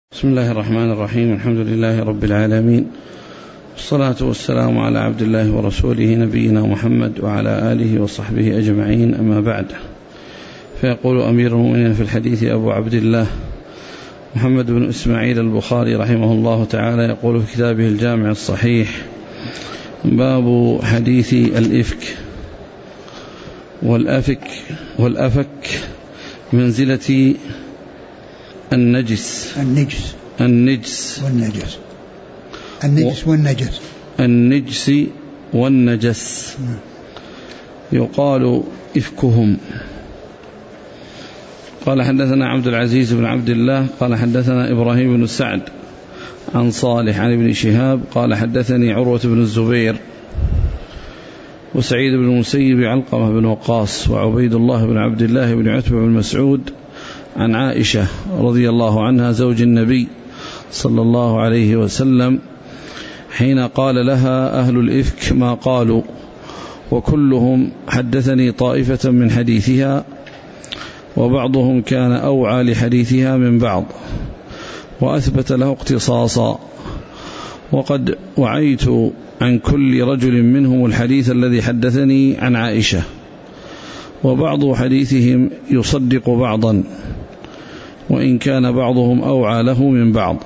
بسم الله الرحمن الرحيم. الحمد لله رب العالمين، والصلاة والسلام على عبد الله ورسوله نبينا محمد وعلى آله وصحبه أجمعين، أما بعد. فيقول أمير المؤمنين في الحديث أبو عبد الله محمد بن إسماعيل البخاري رحمه الله تعالى، يقول في كتابه الجامع الصحيح: باب حديث الإفك والأفك منزلة النجس والنجس يقال إفكهم. قال حدثنا عبد العزيز بن عبد الله قال حدثنا إبراهيم بن سعد عن صالح عن ابن شهاب قال حدثني عروة بن الزبير وسعيد بن المسيب علقمة بن وقاص وعبيد الله بن عبد الله بن عتبة بن مسعود عن عائشة رضي الله عنها زوج النبي صلى الله عليه وسلم حين قال لها أهل الإفك ما قالوا، وكلهم حدثني طائفة من حديثها، وبعضهم كان أوعى لحديثها من بعض وأثبت له اقتصاصا، وقد وعيت عن كل رجل منهم الحديث الذي حدثني عن عائشة، وبعض حديثهم يصدق بعضا وإن كان بعضهم أوعى له من بعض.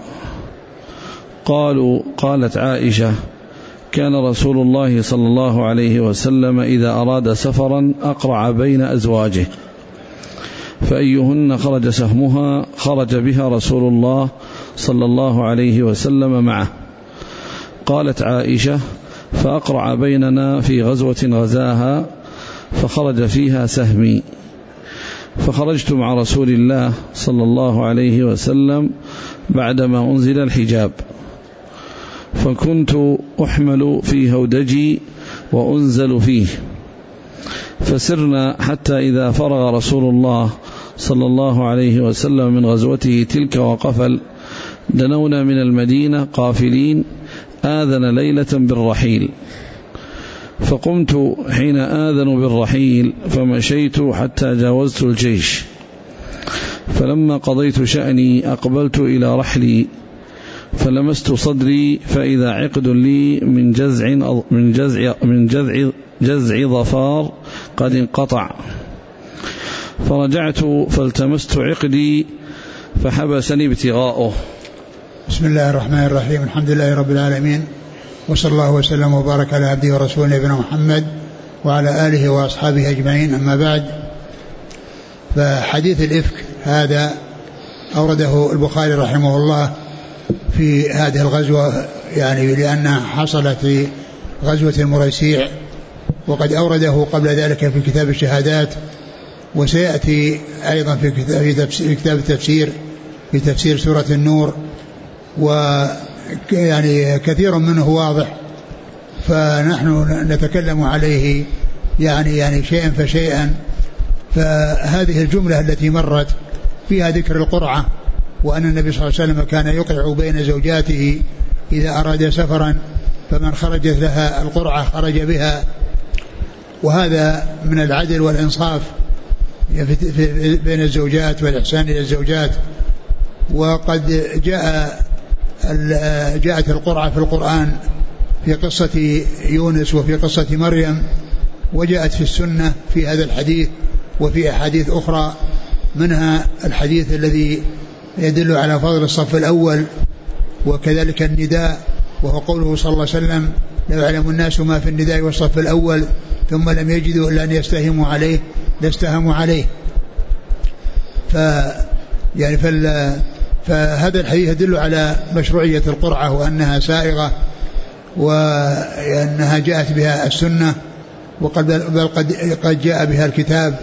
قالت عائشة: كان رسول الله صلى الله عليه وسلم إذا أراد سفرا أقرع بين أزواجه، فأيهن خرج سهمها خرج بها رسول الله صلى الله عليه وسلم معه. قالت عائشة: فأقرع بيننا في غزوة غزاها فخرج فيها سهمي، فخرجت مع رسول الله صلى الله عليه وسلم بعدما أنزل الحجاب، فكنت أحمل في هودجي وأنزل فيه، فسرنا حتى إذا فرغ رسول الله صلى الله عليه وسلم من غزوته تلك وقفل، دنونا من المدينة قافلين، آذن ليلة بالرحيل، فقمت حين آذن بالرحيل فمشيت حتى جاوزت الجيش، فلما قضيت شأني أقبلت إلى رحلي فلمست صدري فإذا عقد لي من جزع ظفار قد انقطع، فرجعت فالتمست عقدي فحبسني ابتغاؤه. بسم الله الرحمن الرحيم. الحمد لله رب العالمين، وصلى الله وسلم وبارك على عبده ورسوله نبينا محمد وعلى آله وأصحابه أجمعين، أما بعد. فحديث الإفك هذا أورده البخاري رحمه الله في هذه الغزوة، يعني لأنها حصلت في غزوة المريسيع، وقد أورده قبل ذلك في كتاب الشهادات، وسيأتي أيضا في كتاب التفسير في تفسير سورة النور، ويعني كثير منه واضح، فنحن نتكلم عليه يعني شيئا فشيئا. فهذه الجملة التي مرت فيها ذكر القرعة، وأن النبي صلى الله عليه وسلم كان يقرع بين زوجاته إذا أراد سفرا، فمن خرجت لها القرعة خرج بها، وهذا من العدل والإنصاف بين الزوجات والإحسان إلى الزوجات. وقد جاءت القرعة في القرآن في قصة يونس وفي قصة مريم، وجاءت في السنة في هذا الحديث وفي أحاديث أخرى، منها الحديث الذي يدل على فضل الصف الأول، وكذلك النداء، وهو قوله صلى الله عليه وسلم: لو يعلم الناس ما في النداء والصف الأول ثم لم يجدوا إلا أن يستهموا عليه لاستهموا عليه. فهذا الحديث يدل على مشروعية القرعة وأنها سائغة، وأنها جاءت بها السنة، بل قد جاء بها الكتاب.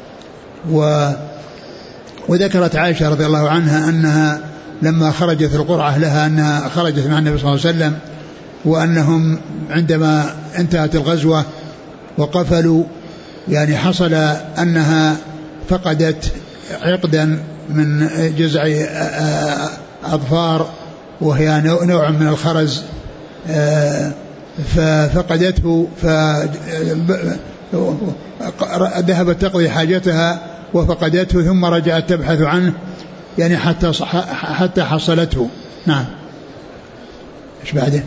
وذكرت عائشة رضي الله عنها أنها لما خرجت القرعة لها أنها خرجت مع النبي صلى الله عليه وسلم، وأنهم عندما انتهت الغزوة وقفلوا يعني حصل أنها فقدت عقدا من جزع أظفار، وهي نوع من الخرز، ففقدته، فذهبت تقضي حاجتها وفقدته، ثم رجعت تبحث عنه، يعني حتى حصلته. نعم. ايش بعده؟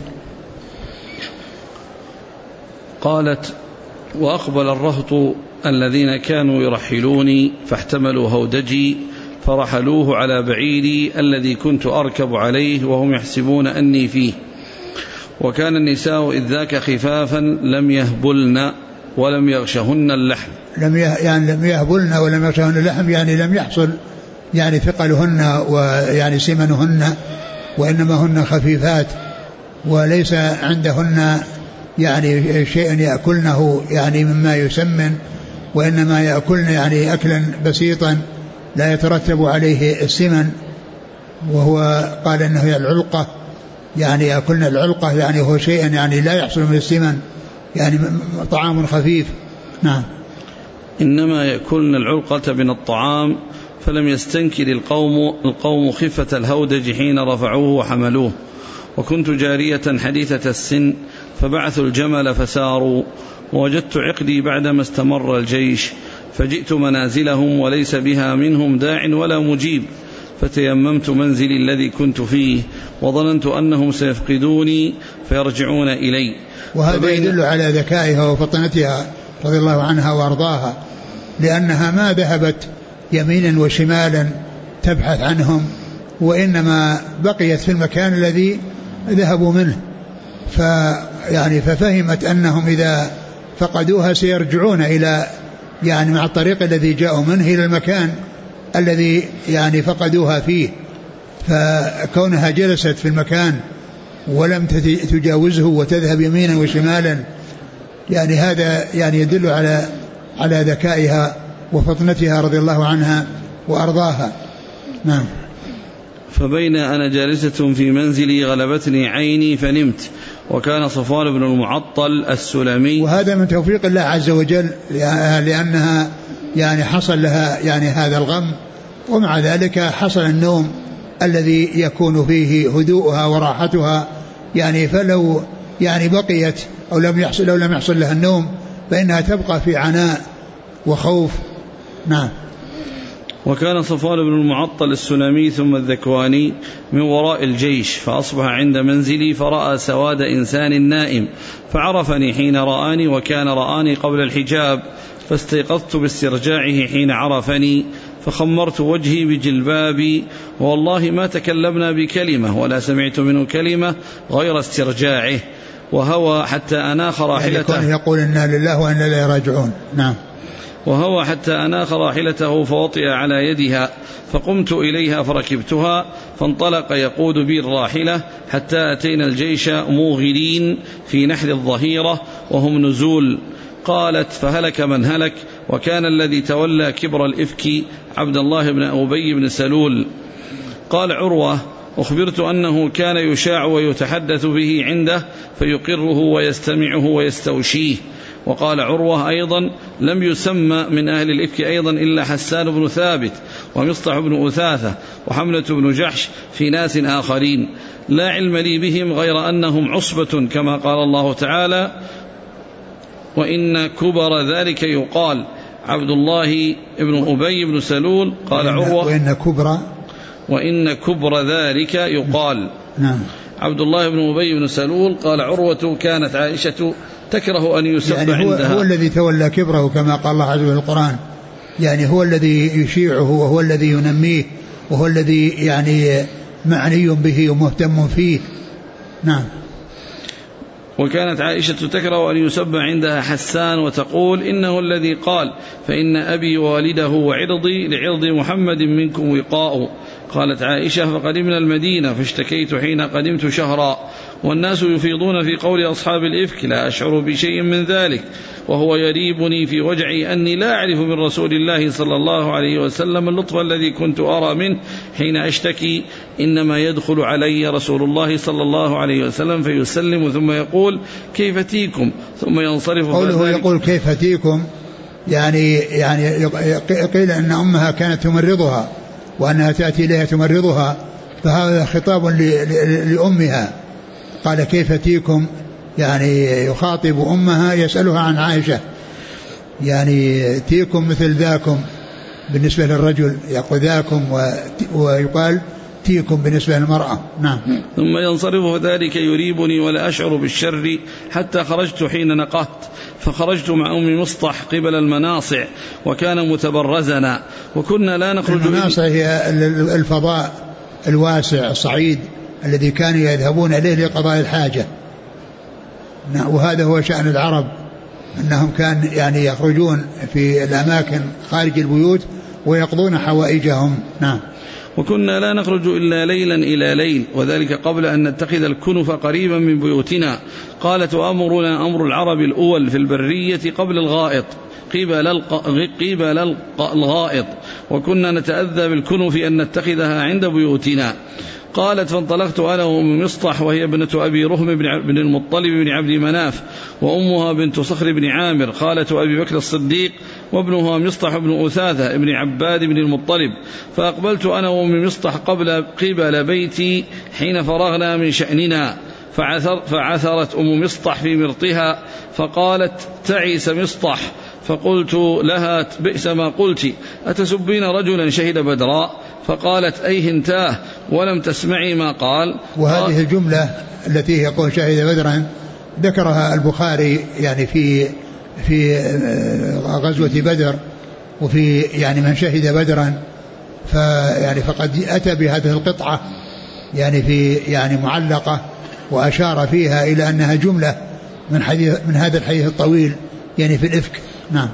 قالت: وأقبل الرهط الذين كانوا يرحلوني فاحتملوا هودجي فرحلوه على بعيري الذي كنت أركب عليه وهم يحسبون أني فيه، وكان النساء إذ ذاك خفافا لم يهبلن ولم يغشهن اللحم. لم يهبلن ولم يغشهن اللحم، يعني لم يحصل يعني ثقلهن ويعني سمنهن، وإنما هن خفيفات وليس عندهن يعني شيء يأكلنه يعني مما يسمن، وإنما يأكلن يعني أكلا بسيطا لا يترتب عليه السمن، وهو قال إنه العلقة، يعني يأكلن العلقة، يعني هو شيء يعني لا يحصل من السمن، يعني طعام خفيف. نعم. إنما يأكلن العلقة من الطعام، فلم يستنكر القوم خفة الهودج حين رفعوه وحملوه. وكنت جارية حديثة السن فبعثوا الجمل فساروا، ووجدت عقدي بعدما استمر الجيش، فجئت منازلهم وليس بها منهم داع ولا مجيب، فتيممت منزلي الذي كنت فيه، وظننت أنهم سيفقدوني فيرجعون إلي. وهذا يدل على ذكائها وفطنتها رضي الله عنها وأرضاها، لأنها ما ذهبت يمينا وشمالا تبحث عنهم، وإنما بقيت في المكان الذي ذهبوا منه، ففهمت أنهم إذا فقدوها سيرجعون إلى يعني مع الطريق الذي جاءوا منه إلى المكان الذي يعني فقدوها فيه، فكونها جلست في المكان ولم تجاوزه وتذهب يمينا وشمالا، يعني هذا يعني يدل على ذكائها وفطنتها رضي الله عنها وأرضاها. نعم. فبين أنا جالسة في منزلي غلبتني عيني فنمت، وكان صفوان بن المعطل السلمي. وهذا من توفيق الله عز وجل، لأنها يعني حصل لها يعني هذا الغم، ومع ذلك حصل النوم الذي يكون فيه هدوءها وراحتها، يعني فلو يعني بقيت أو لم يحصل لها النوم فإنها تبقى في عناء وخوف. نعم. وكان صفوان بن المعطل السلمي ثم الذكواني من وراء الجيش، فأصبح عند منزلي فرأى سواد إنسان نائم، فعرفني حين رآني، وكان رآني قبل الحجاب، فاستيقظت باسترجاعه حين عرفني، فخمرت وجهي بجلبابي، والله ما تكلمنا بكلمة ولا سمعت منه كلمة غير استرجاعه، وهوى حتى أناخ راحلته. يعني يقول إنا لله وإنا إليه راجعون. نعم. وهو حتى أناخ راحلته فوطئ على يدها، فقمت إليها فركبتها، فانطلق يقود بي الراحلة حتى أتينا الجيش موغلين في نحر الظهيرة وهم نزول. قالت: فهلك من هلك، وكان الذي تولى كبر الإفك عبد الله بن أبي بن سلول. قال عروة: أخبرت أنه كان يشاع ويتحدث به عنده فيقره ويستمعه ويستوشيه. وقال عروة أيضا: لم يسمى من أهل الإفك أيضا إلا حسان بن ثابت ومصطح بن أثاثة وحملة بن جحش في ناس آخرين، لا علم لي بهم غير أنهم عصبة كما قال الله تعالى: وإن كبر ذلك يقال. عبد الله بن أبي بن سلول. قال عروة: وإن كبر ذلك يقال. نعم. عبد الله بن أبي بن سلول. قال عروة: كانت عائشة تكره أن يسب يعني عندها. هو الذي تولى كبره كما قال الله عز وجل في القرآن، يعني هو الذي يشيعه وهو الذي ينميه وهو الذي يعني معني به ومهتم فيه. نعم. وكانت عائشة تكره أن يسب عندها حسان وتقول: إنه الذي قال: فإن أبي والده وعرضي لعرض محمد منكم وقاء. قالت عائشة: فقدمنا المدينة فاشتكيت حين قدمت شهرا، والناس يفيضون في قول أصحاب الإفك، لا أشعر بشيء من ذلك، وهو يريبني في وجعي أني لا أعرف من رسول الله صلى الله عليه وسلم اللطف الذي كنت أرى منه حين أشتكي، إنما يدخل علي رسول الله صلى الله عليه وسلم فيسلم ثم يقول: كيف تيكم، ثم ينصرف. قوله يقول كيف تيكم يعني قيل أن أمها كانت تمرضها وأنها تأتي إليها تمرضها، فهذا خطاب لأمها. قال: كيف تيكم، يعني يخاطب أمها يسألها عن عائشة، يعني تيكم مثل ذاكم، بالنسبة للرجل يقول ذاكم ويقال تيكم بالنسبة للمرأة. نعم. ثم ينصرف ذلك يريبني ولا أشعر بالشر حتى خرجت حين نقهت، فخرجت مع أم مصطح قبل المناصع وكان متبرزنا وكنا لا نخرج. المناصع هي الفضاء الواسع الصعيد الذي كانوا يذهبون إليه لقضاء الحاجة، وهذا هو شأن العرب أنهم كان يعني يخرجون في الأماكن خارج البيوت ويقضون حوائجهم. نعم. وكنا لا نخرج إلا ليلا إلى ليل، وذلك قبل أن نتخذ الكنف قريبا من بيوتنا. قالت وأمرنا أمر العرب الأول في البرية قبل الغائط قبل الغائط، وكنا نتأذى بالكنف أن نتخذها عند بيوتنا. قالت فانطلقت أنا وأم مصطح وهي ابنة أبي رهم بن المطلب بن عبد مناف وأمها بنت صخر بن عامر خالة أبي بكر الصديق، وابنها مصطح بن أثاثة بن عباد بن المطلب. فأقبلت أنا وأم مصطح قبل بيتي حين فرغنا من شأننا، فعثرت أم مصطح في مرطها فقالت تعيس مصطح. فقلت لها بئس ما قلت، أتسبين رجلا شهد بدرا؟ فقالت أيه انتاه ولم تسمعي ما قال. وهذه الجملة التي يقول شهد بدرا ذكرها البخاري يعني في غزوة بدر، وفي يعني من شهد بدرا فقد أتى بهذه القطعة يعني في يعني معلقة، وأشار فيها إلى أنها جملة من هذا الحديث الطويل يعني في الإفك. نعم.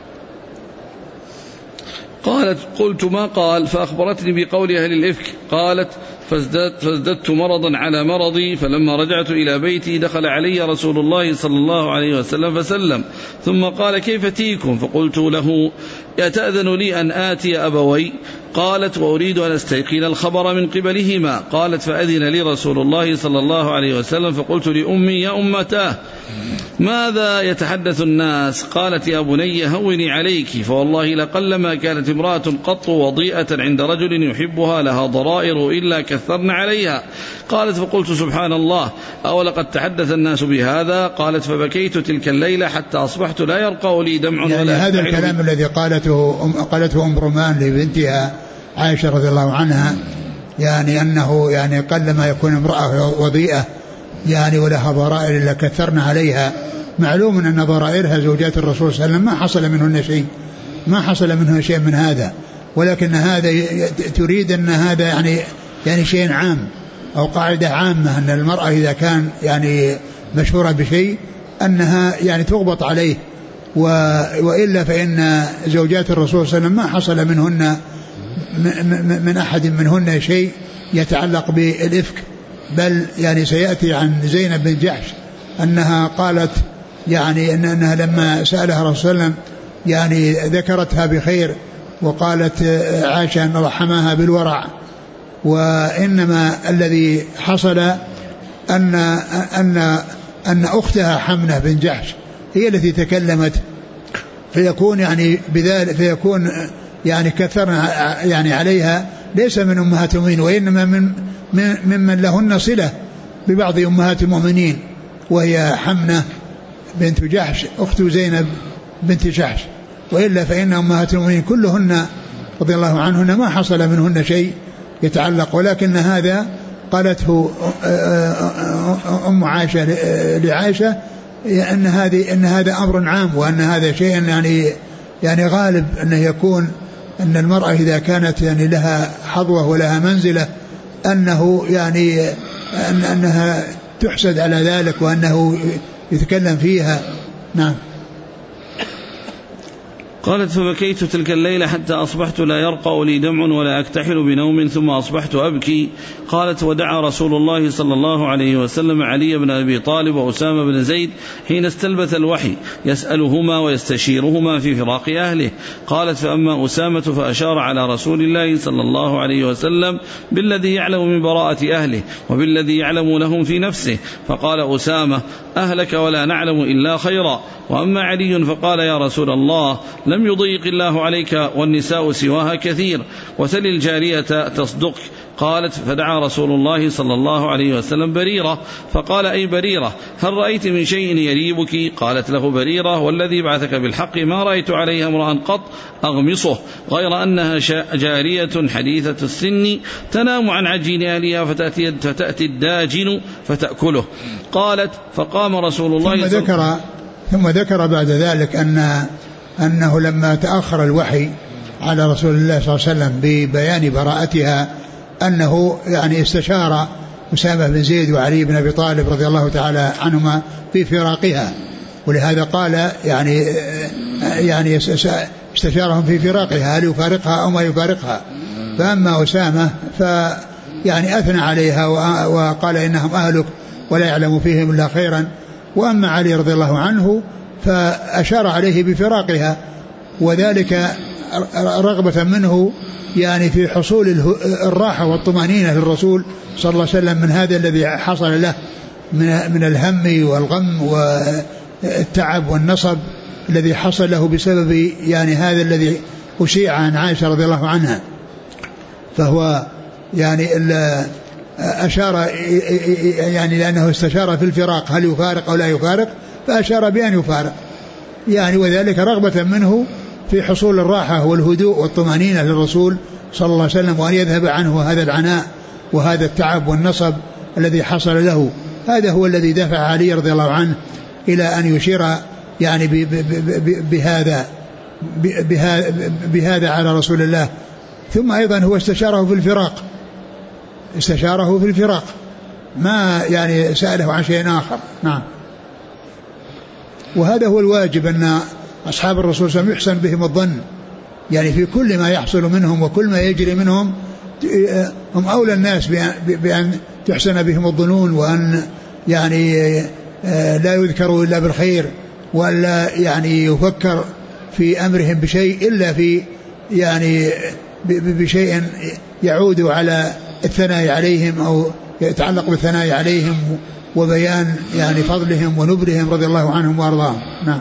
قالت قلت ما قال؟ فأخبرتني بقول أهل الإفك. قالت فازددت مرضا على مرضي، فلما رجعت إلى بيتي دخل علي رسول الله صلى الله عليه وسلم فسلم، ثم قال كيف تيكم؟ فقلت له يتأذن لي أن آتي أبوي؟ قالت وأريد أن أستيقن الخبر من قبلهما. قالت فأذن لي رسول الله صلى الله عليه وسلم، فقلت لأمي يا أمتاه ماذا يتحدث الناس؟ قالت يا بني هوني عليك، فوالله لقلما كانت امرأة قط وضيئة عند رجل يحبها لها ضرائر إلا كثرنا عليها. قالت فقلت سبحان الله أولقد تحدث الناس بهذا؟ قالت فبكيت تلك الليلة حتى أصبحت لا يرقى لي دمع يعني ولا هذا الكلام الذي قالته أم رومان لبنتها عائشة رضي الله عنها، يعني أنه يعني قلما يكون امرأة وضيئة يعني ولها ضرائر إلا كثرنا عليها. معلوم أن ضرائرها زوجات الرسول صلى الله عليه وسلم ما حصل منهن شيء من هذا، ولكن هذا تريد أن هذا يعني شيء عام أو قاعدة عامة، أن المرأة إذا كان يعني مشهورة بشيء أنها يعني تغبط عليه، وإلا فإن زوجات الرسول صلى الله عليه وسلم ما حصل منهن من أحد منهن شيء يتعلق بالإفك. بل يعني سيأتي عن زينب بن جحش أنها قالت يعني أنها لما سألها الرسول صلى الله عليه وسلم يعني ذكرتها بخير، وقالت عائشة أن رحمها بالورع، وإنما الذي حصل أن أختها حمنة بن جحش هي التي تكلمت، فيكون يعني بذلك فيكون يعني كثرنا يعني عليها ليس من أمهات المؤمنين، وإنما ممن لهن صلة ببعض أمهات المؤمنين، وهي حمنة بنت جحش أخت زينب بنت جحش، وإلا فإن أمهات المؤمنين كلهن رضي الله عنهن ما حصل منهن شيء يتعلق. ولكن هذا قالته أم عائشة لعائشة أن هذا أمر عام، وأن هذا شيء يعني غالب أنه يكون أن المرأة إذا كانت يعني لها حظوة ولها منزلة أنه يعني أنها تحسد على ذلك وأنه يتكلم فيها. نعم. قالت فبكيت تلك الليلة حتى أصبحت لا يرقى لي دمع ولا أكتحل بنوم، ثم أصبحت أبكي. قالت ودعا رسول الله صلى الله عليه وسلم علي بن أبي طالب وأسامة بن زيد حين استلبث الوحي يسألهما ويستشيرهما في فراق أهله. قالت فأما أسامة فأشار على رسول الله صلى الله عليه وسلم بالذي يعلم من براءة أهله وبالذي يعلم لهم في نفسه، فقال أسامة أهلك ولا نعلم إلا خيرا. وأما علي فقال يا رسول الله لم يضيق الله عليك والنساء سواها كثير، وسل الجارية تصدق. قالت فدعا رسول الله صلى الله عليه وسلم بريرة فقال أي بريرة هل رأيت من شيء يريبك؟ قالت له بريرة والذي بعثك بالحق ما رأيت عليها امرأ قط أغمصه غير أنها جارية حديثة السن تنام عن عجين أهلها فتأتي الداجن فتأكله. قالت فقام رسول الله ثم ذكر بعد ذلك أنه لما تأخر الوحي على رسول الله صلى الله عليه وسلم ببيان براءتها أنه يعني استشار أسامة بن زيد وعلي بن أبي طالب رضي الله تعالى عنهما في فراقها، ولهذا قال يعني استشارهم في فراقها هل يفارقها أو ما يفارقها. فأما أسامة فيعني أثنى عليها وقال إنهم أهلك ولا يعلم فيهم إلا خيرا، وأما علي رضي الله عنه فأشار عليه بفراقها، وذلك رغبة منه يعني في حصول الراحة والطمأنينة للرسول صلى الله عليه وسلم من هذا الذي حصل له من الهم والغم والتعب والنصب الذي حصل له بسبب يعني هذا الذي أشيع عن عائشة رضي الله عنها. فهو يعني أشار يعني لأنه استشار في الفراق هل يفارق أو لا يفارق، فأشار بأن يفارق يعني، وذلك رغبة منه في حصول الراحة والهدوء والطمأنينة للرسول صلى الله عليه وسلم، وأن يذهب عنه هذا العناء وهذا التعب والنصب الذي حصل له. هذا هو الذي دفع علي رضي الله عنه إلى أن يشير يعني بهذا على رسول الله. ثم أيضا هو استشاره في الفراق ما يعني سأله عن شيء آخر. نعم. وهذا هو الواجب، أن أصحاب الرسول صلى الله عليه وسلم يحسن بهم الظن يعني في كل ما يحصل منهم وكل ما يجري منهم، هم أولى الناس بأن تحسن بهم الظنون، وأن يعني لا يذكروا إلا بالخير، ولا يعني يفكر في أمرهم بشيء إلا في يعني بشيء يعود على الثناء عليهم أو يتعلق بالثناء عليهم وبيان يعني فضلهم ونبلهم رضي الله عنهم وأرضاهم. نعم.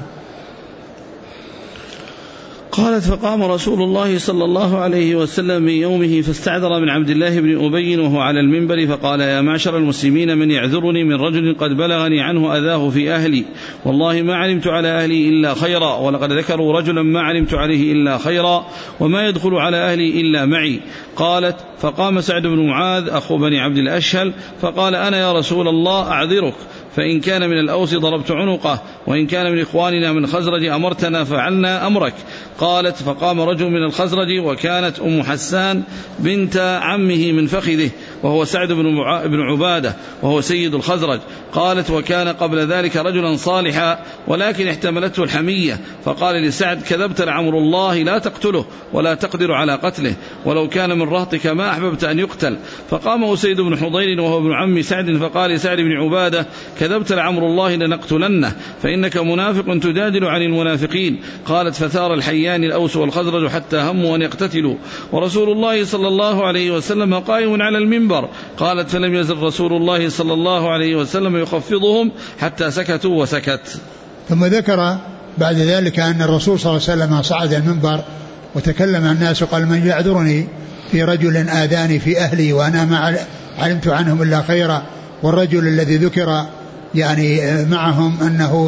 قالت فقام رسول الله صلى الله عليه وسلم من يومه فاستعذر من عبد الله بن أبي وهو على المنبر فقال يا معشر المسلمين من يعذرني من رجل قد بلغني عنه أذاه في أهلي، والله ما علمت على أهلي إلا خيرا، ولقد ذكروا رجلا ما علمت عليه إلا خيرا، وما يدخل على أهلي إلا معي. قالت فقام سعد بن معاذ أخو بني عبد الأشهل فقال أنا يا رسول الله أعذرك، فإن كان من الأوس ضربت عنقه، وإن كان من إخواننا من خزرج أمرتنا فعلنا أمرك. قالت فقام رجل من الخزرج وكانت أم حسان بنت عمه من فخذه وهو سعد بن عبادة وهو سيد الخزرج. قالت وكان قبل ذلك رجلا صالحا ولكن احتملته الحمية، فقال لسعد كذبت لعمر الله لا تقتله ولا تقدر على قتله، ولو كان من رهطك ما أحببت أن يقتل. فقام أسيد بن حضير وهو ابن عم سعد فقال لسعد بن عبادة كذبت لعمر الله لنقتلنه فإنك منافق تجادل عن المنافقين. قالت فثار الحيان الأوس والخزرج حتى هموا أن يقتتلوا ورسول الله صلى الله عليه وسلم قائم على المنبر. قالت فلم يزل رسول الله صلى الله عليه وسلم يخفضهم حتى سكتوا وسكت. ثم ذكر بعد ذلك أن الرسول صلى الله عليه وسلم صعد المنبر وتكلم الناس وقال من يعذرني في رجل آذاني في أهلي وأنا ما علمت عنهم إلا خيرا، والرجل الذي ذكر يعني معهم أنه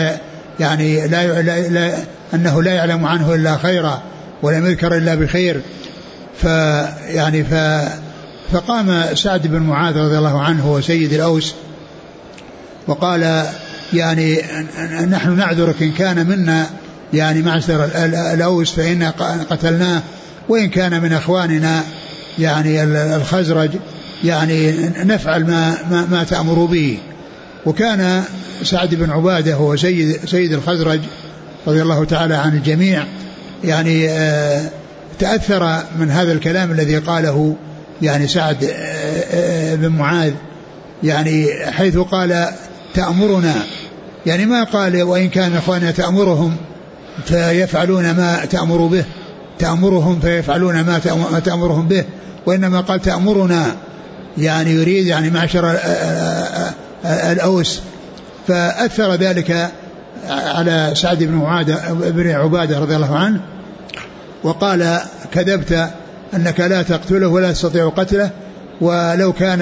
أنه لا يعلم عنه إلا خيرا ولم يذكر إلا بخير. فقام سعد بن معاذ رضي الله عنه وسيد الأوس وقال يعني نحن نعذرك إن كان منا يعني معشر الأوس فإنا قتلناه، وإن كان من أخواننا يعني الخزرج يعني نفعل ما تأمر به. وكان سعد بن عبادة هو سيد الخزرج رضي الله تعالى عن الجميع يعني تأثر من هذا الكلام الذي قاله يعني سعد بن معاذ، يعني حيث قال تأمرنا، يعني ما قال وإن كان أخواننا تأمرهم فيفعلون ما تأمر به، تأمرهم فيفعلون ما تأمرهم به، وإنما قال تأمرنا يعني يريد يعني معشر الأوس. فأثر ذلك على سعد بن عبادة رضي الله عنه وقال كذبت أنك لا تقتله ولا تستطيع قتله، ولو كان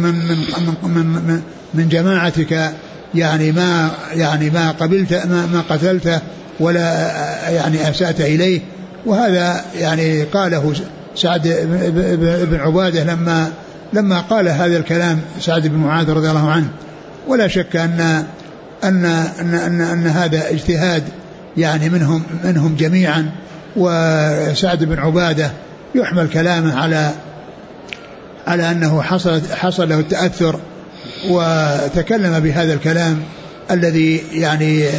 من جماعتك يعني ما قبلت ما قتلته ولا يعني أسأت إليه. وهذا يعني قاله سعد بن عبادة لما قال هذا الكلام سعد بن معاذ رضي الله عنه. ولا شك أن هذا اجتهاد يعني منهم جميعا. وسعد بن عبادة يحمل كلامه على أنه حصل له التأثر وتكلم بهذا الكلام الذي يعني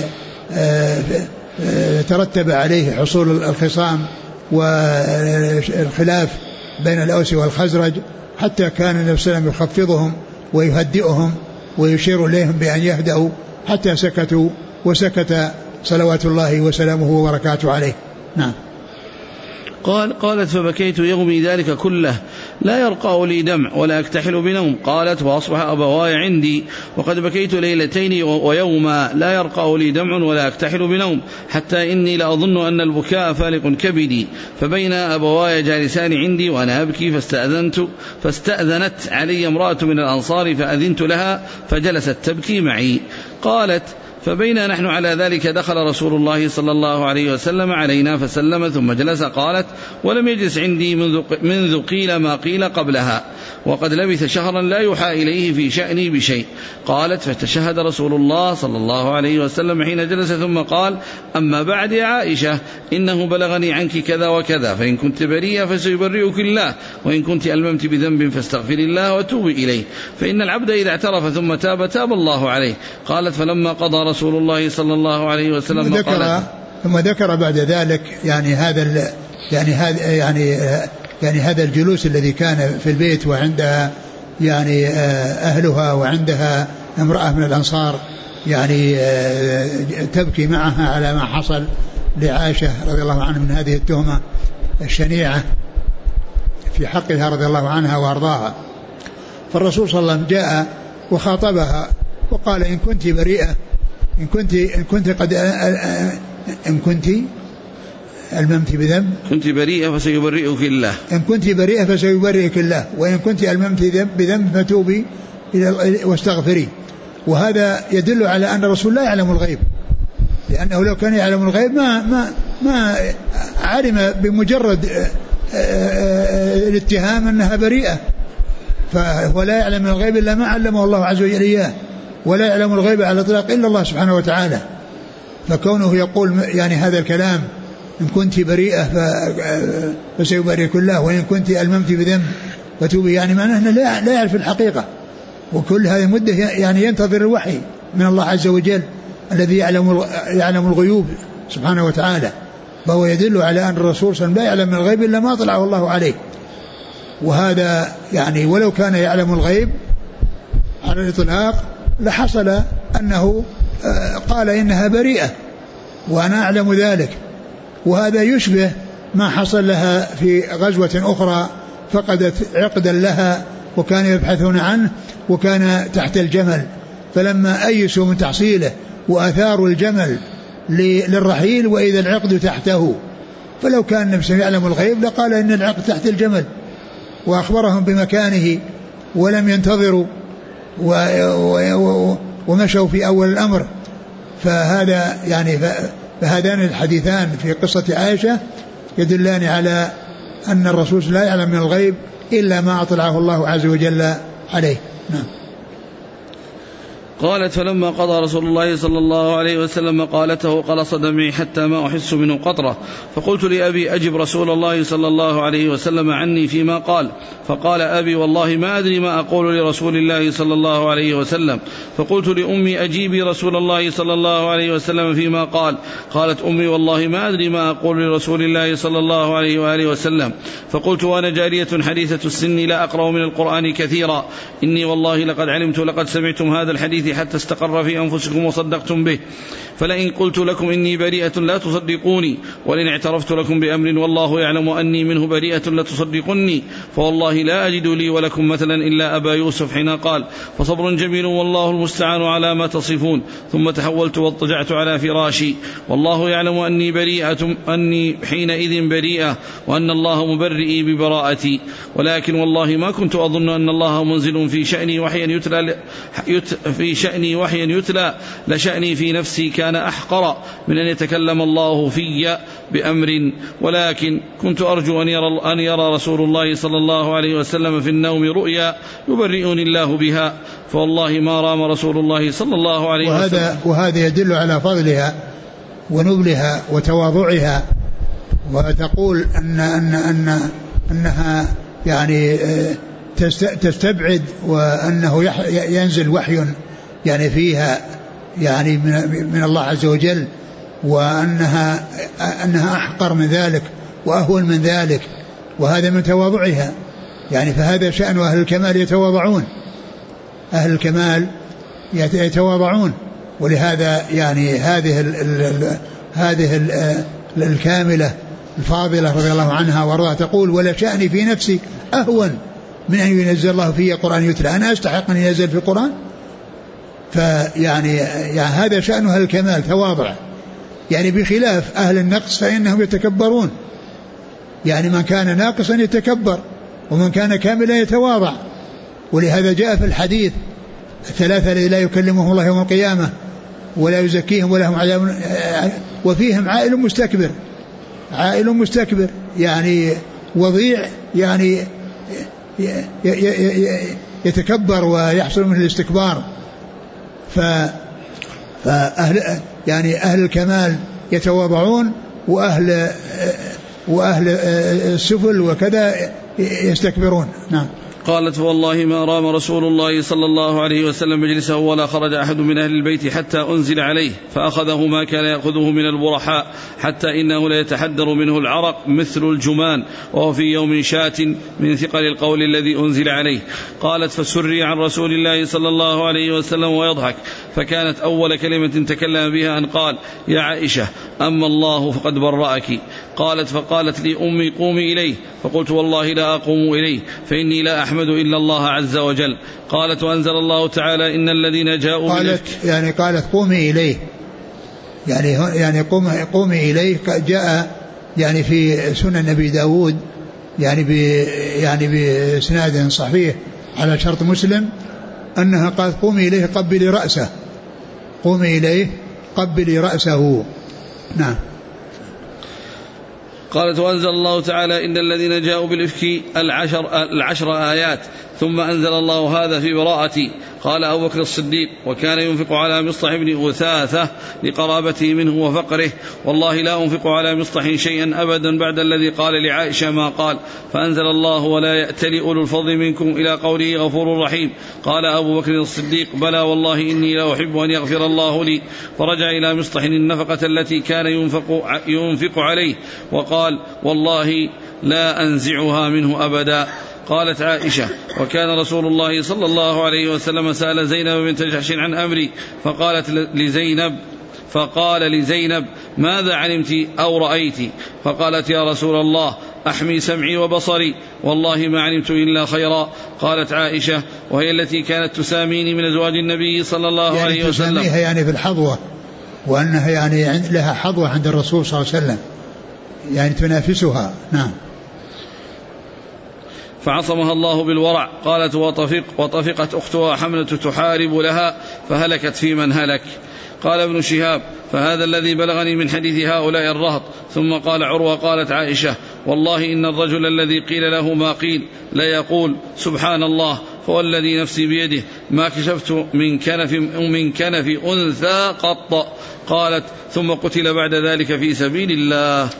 ترتب عليه حصول الخصام والخلاف بين الأوس والخزرج، حتى كان النبي صلى الله عليه وسلم يخفضهم ويهدئهم ويشير إليهم بأن يهدأوا حتى سكتوا، وسكت صلوات الله وسلامه وبركاته عليه. نعم. قالت فبكيت يومي ذلك كله لا يرقى لي دمع ولا أكتحل بنوم. قالت وأصبح أبواي عندي وقد بكيت ليلتين ويوما لا يرقى لي دمع ولا أكتحل بنوم، حتى إني لأظن أن البكاء فالق كبدي. فبين أبواي جالسان عندي وأنا أبكي فاستأذنت علي امرأة من الأنصار فأذنت لها فجلست تبكي معي. قالت فبين نحن على ذلك دخل رسول الله صلى الله عليه وسلم علينا فسلم ثم جلس. قالت ولم يجلس عندي منذ قيل ما قيل قبلها، وقد لبث شهرا لا يوحى إليه في شأني بشيء. قالت فتشهد رسول الله صلى الله عليه وسلم حين جلس ثم قال أما بعد يا عائشة إنه بلغني عنك كذا وكذا، فإن كنت بريئة فسيبرئك الله، وإن كنت ألممت بذنب فاستغفر الله وتوبي إليه، فإن العبد إذا اعترف ثم تاب الله عليه. قالت فلما قضى رسول الله صلى الله عليه وسلم ثم ذكر بعد ذلك يعني هذا الجلوس الذي كان في البيت وعندها يعني أهلها وعندها امرأة من الأنصار يعني تبكي معها على ما حصل لعائشة رضي الله عنها من هذه التهمة الشنيعة في حقها رضي الله عنها وأرضاها. فالرسول صلى الله عليه وسلم جاء وخاطبها وقال إن كنت بريئة، إن كنت ألممت بذنب كنت بريئة فسيبرئك الله، إن كنت بريئة فسيبرئك الله، وإن كنت ألممت بذنب فتوبي واستغفري. وهذا يدل على أن الرسول لا يعلم الغيب، لأنه لو كان يعلم الغيب ما علم بمجرد الاتهام أنها بريئة. فهو لا يعلم من الغيب إلا ما علمه الله عز وجل إياه، ولا يعلم الغيب على الإطلاق إلا الله سبحانه وتعالى. فكونه يقول يعني هذا الكلام إن كنت بريئة فسيبرئك الله، وإن كنت ألممت بذنب فتوبي، يعني معناه لا يعرف الحقيقة. وكل هذه مدة يعني ينتظر الوحي من الله عز وجل الذي يعلم الغيوب سبحانه وتعالى. فهو يدل على أن الرسول صلى الله عليه وسلم لا يعلم من الغيب إلا ما طلعه الله عليه. وهذا يعني ولو كان يعلم الغيب على الإطلاق لحصل أنه قال إنها بريئة وأنا أعلم ذلك. وهذا يشبه ما حصل لها في غزوة أخرى فقدت عقدا لها وكان يبحثون عنه وكان تحت الجمل، فلما أيسوا من تحصيله وأثاروا الجمل للرحيل وإذا العقد تحته. فلو كان النبي يعلم الغيب لقال إن العقد تحت الجمل وأخبرهم بمكانه ولم ينتظروا ومشوا في أول الأمر. فهذا يعني فهذان الحديثان في قصة عائشة يدلان على أن الرسول لا يعلم من الغيب إلا ما أطلعه الله عز وجل عليه. نعم. قالت فلما قضى رسول الله صلى الله عليه وسلم قالته قلص دمعي حتى ما أحس منه قطرة، فقلت لأبي أجب رسول الله صلى الله عليه وسلم عني فيما قال. فقال أبي والله ما أدري ما أقول لرسول الله صلى الله عليه وسلم. فقلت لأمي أجيبي رسول الله صلى الله عليه وسلم فيما قال. قالت أمي والله ما أدري ما أقول لرسول الله صلى الله عليه وآله وسلم. فقلت وأنا جارية حديثة السن لا أقرأ من القرآن كثيرا، إني والله لقد علمت لقد سمعتم هذا الحديث الحديث حتى استقر في أنفسكم وصدقتم به، فلئن قلت لكم إني بريئة لا تصدقوني، ولئن اعترفت لكم بأمر والله يعلم أني منه بريئة لا تصدقني، فوالله لا أجد لي ولكم مثلا إلا أبا يوسف حين قال فصبر جميل والله المستعان على ما تصفون، ثم تحولت واضطجعت على فراشي، والله يعلم أني حينئذ بريئة وأن الله مبرئي ببراءتي، ولكن والله ما كنت أظن أن الله منزل في شأني وحيا يتلى لشأني في نفسي كان أحقر من أن يتكلم الله في بأمر، ولكن كنت أرجو أن يرى رسول الله صلى الله عليه وسلم في النوم رؤيا يبرئني الله بها، فوالله ما رام رسول الله صلى الله عليه وسلم. وهذا يدل على فضلها ونبلها وتواضعها، وتقول أنها يعني تستبعد وأنه ينزل وحي يعني فيها يعني من الله عز وجل، وأنها أحقر من ذلك وأهون من ذلك، وهذا من تواضعها يعني. فهذا شأن أهل الكمال يتواضعون، أهل الكمال يتواضعون، ولهذا يعني هذه الكاملة الفاضلة رضي الله عنها وارضاها تقول ولا شأني في نفسي أهون من أن ينزل الله في قرآن يتلى، أنا أستحق أن ينزل في القرآن. فيعني هذا شأن أهل الكمال تواضع، يعني بخلاف أهل النقص فإنهم يتكبرون، يعني من كان ناقصا يتكبر ومن كان كاملا يتواضع. ولهذا جاء في الحديث الثلاثة الذين لا يكلمهم الله يوم القيامة ولا يزكيهم ولهم عذاب، وفيهم عائل مستكبر يعني وضيع، يعني يتكبر ويحصل منه الاستكبار. أهل الكمال يتواضعون، وأهل السفل وكذا يستكبرون. نعم. قالت والله ما رام رسول الله صلى الله عليه وسلم مجلسه ولا خرج أحد من أهل البيت حتى أنزل عليه، فأخذه ما كان يأخذه من البرحاء، حتى إنه لا يتحدر منه العرق مثل الجمان، وهو في يوم شات من ثقل القول الذي أنزل عليه. قالت فسري عن رسول الله صلى الله عليه وسلم ويضحك، فكانت أول كلمة تكلم بها أن قال يا عائشة أما الله فقد برأك. فقالت لي أمي قومي إليه، فقلت والله لا أقوم إليه فإني لا أحمد إلا الله عز وجل. قالت وأنزل الله تعالى إن الذين جاءوا قالت قومي إليه، يعني قومي إليه جاء يعني في سنن نبي داود يعني بإسناد صحيح على شرط مسلم أنها قالت قومي إليه قبلي رأسه، قومي إليه قبلي رأسه. نعم. قالت وأنزل الله تعالى إن الذين جاءوا بالإفك العشر آيات، ثم أنزل الله هذا في براءتي. قال أبو بكر الصديق وكان ينفق على مصطح بن أثاثة لقرابته منه وفقره، والله لا أنفق على مصطح شيئا أبدا بعد الذي قال لعائشة ما قال، فأنزل الله ولا يأتل أولو الفضل منكم إلى قوله غفور رحيم. قال أبو بكر الصديق بلى والله إني لا أحب أن يغفر الله لي، فرجع إلى مصطح النفقة التي كان ينفق عليه وقال والله لا أنزعها منه أبدا. قالت عائشة وكان رسول الله صلى الله عليه وسلم سأل زينب بنت جحش عن أمري، فقال لزينب ماذا علمت أو رأيت؟ فقالت يا رسول الله أحمي سمعي وبصري والله ما علمت إلا خيرا. قالت عائشة وهي التي كانت تساميني من أزواج النبي صلى الله عليه وسلم، تساميها يعني في الحظوة، وأنها يعني لها حظوة عند الرسول صلى الله عليه وسلم، يعني تنافسها. نعم. فعصمها الله بالورع. قالت وطفقت أختها حملة تحارب لها فهلكت في من هلك. قال ابن شهاب فهذا الذي بلغني من حديث هؤلاء الرهط. ثم قال عروة قالت عائشة والله إن الرجل الذي قيل له ما قيل لا يقول سبحان الله فوالذي نفسي بيده ما كشفت من كنف أنثى قط. قالت ثم قتل بعد ذلك في سبيل الله.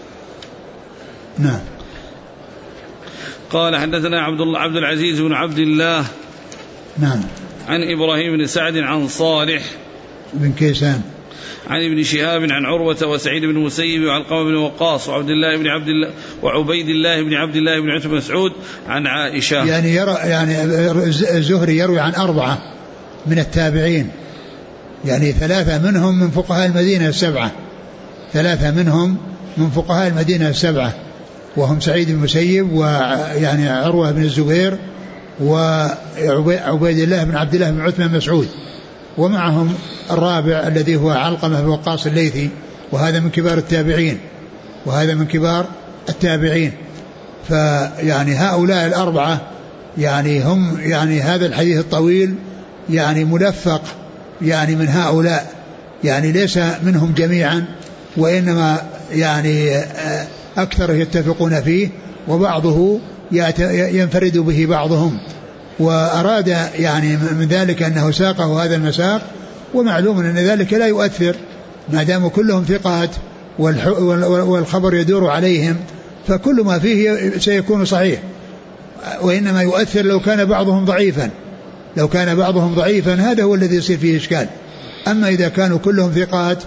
نعم. قال حدثنا عبد العزيز بن عبد الله نعم عن إبراهيم بن سعد عن صالح بن كيسان عن ابن شهاب عن عروة وسعيد بن المسيب وعلقمة بن وقاص وعبيد الله بن عبد الله بن عتبة بن مسعود عن عائشة. يعني الزهري يروي عن 4 من التابعين، يعني 3 منهم من فقهاء المدينة 7، 3 منهم من فقهاء المدينة 7، وهم سعيد بن المسيب ويعني عروة بن الزبير وعبيد الله بن عبد الله بن عثمان بن مسعود، ومعهم الرابع الذي هو علقمة بن وقاص الليثي، وهذا من كبار التابعين، فيعني هؤلاء الأربعة يعني هم يعني هذا الحديث الطويل يعني ملفق يعني من هؤلاء، يعني ليس منهم جميعا، وإنما يعني أكثر يتفقون فيه، وبعضه ينفرد به بعضهم، وأراد يعني من ذلك أنه ساقه هذا المساق، ومعلوم أن ذلك لا يؤثر ما دام كلهم ثقات والخبر يدور عليهم، فكل ما فيه سيكون صحيح، وإنما يؤثر لو كان بعضهم ضعيفا، هذا هو الذي يصير فيه إشكال. أما إذا كانوا كلهم ثقات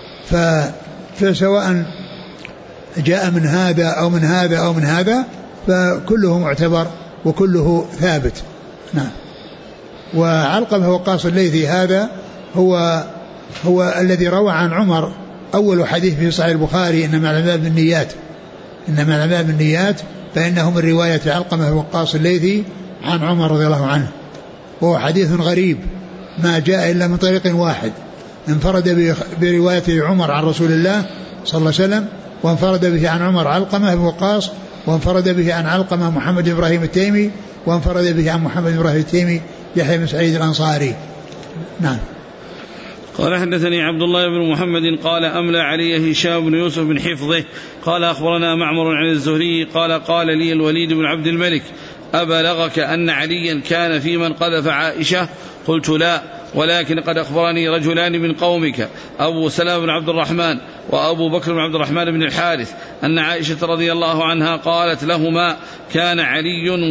فسواء جاء من هذا أو من هذا أو من هذا فكله معتبر وكله ثابت. نعم. وعلقمة وقاص الليثي هذا هو الذي روى عن عمر أول حديث في صحيح البخاري إنما الأعمال بالنيات، فإنه من رواية علقمة وقاص الليثي عن عمر رضي الله عنه، وهو حديث غريب ما جاء إلا من طريق واحد، انفرد برواية عمر عن رسول الله صلى الله عليه وسلم، وانفرد به عن عمر علقمة وقاص، وانفرد به عن علقمة محمد إبراهيم التيمي، وانفرد به عن محمد إبراهيم التيمي يحيى بن سعيد الأنصاري. نعم. قال حدثني عبد الله بن محمد قال أملى علي هشام بن يوسف بن حفظه قال أخبرنا معمر عن الزهري قال لي الوليد بن عبد الملك أبلغك أن عليا كان في من قذف عائشة؟ قلت لا، ولكن قد أخبرني رجلان من قومك أبو سلمة بن عبد الرحمن وأبو بكر بن عبد الرحمن بن الحارث أن عائشة رضي الله عنها قالت لهما كان علي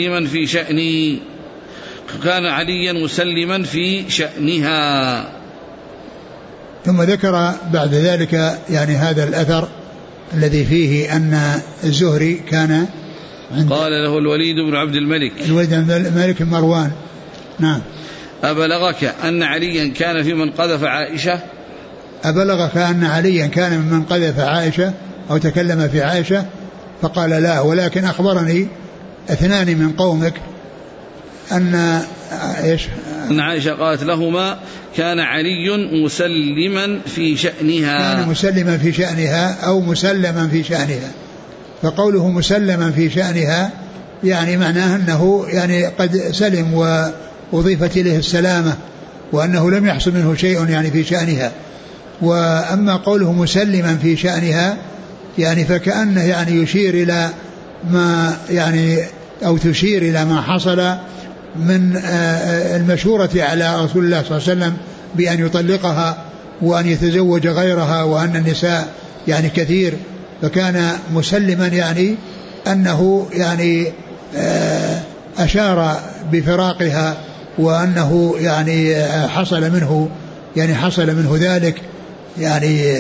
مسلما في شأنها. ثم ذكر بعد ذلك يعني هذا الأثر الذي فيه أن الزهري كان قال له الوليد بن عبد الملك مروان. نعم. أبلغك أن عليا كان في من قذف عائشة؟ أبلغك أن عليا كان من قذف عائشة أو تكلم في عائشة؟ فقال لا، ولكن أخبرني 2 من قومك أن عائشة قالت لهما كان علي مسلما في شأنها. كان مسلما في شأنها أو مسلما في شأنها، فقوله مسلما في شأنها يعني معناه أنه يعني قد سلم وأضيفت إليه السلامة، وأنه لم يحصل منه شيء يعني في شأنها. وأما قوله مسلما في شأنها يعني فكأنه يعني يشير إلى ما يعني أو تشير إلى ما حصل من المشورة على رسول الله صلى الله عليه وسلم بأن يطلقها وأن يتزوج غيرها، وأن النساء يعني كثير، فكان مسلما يعني أنه يعني أشار بفراقها، وأنه يعني حصل منه ذلك يعني.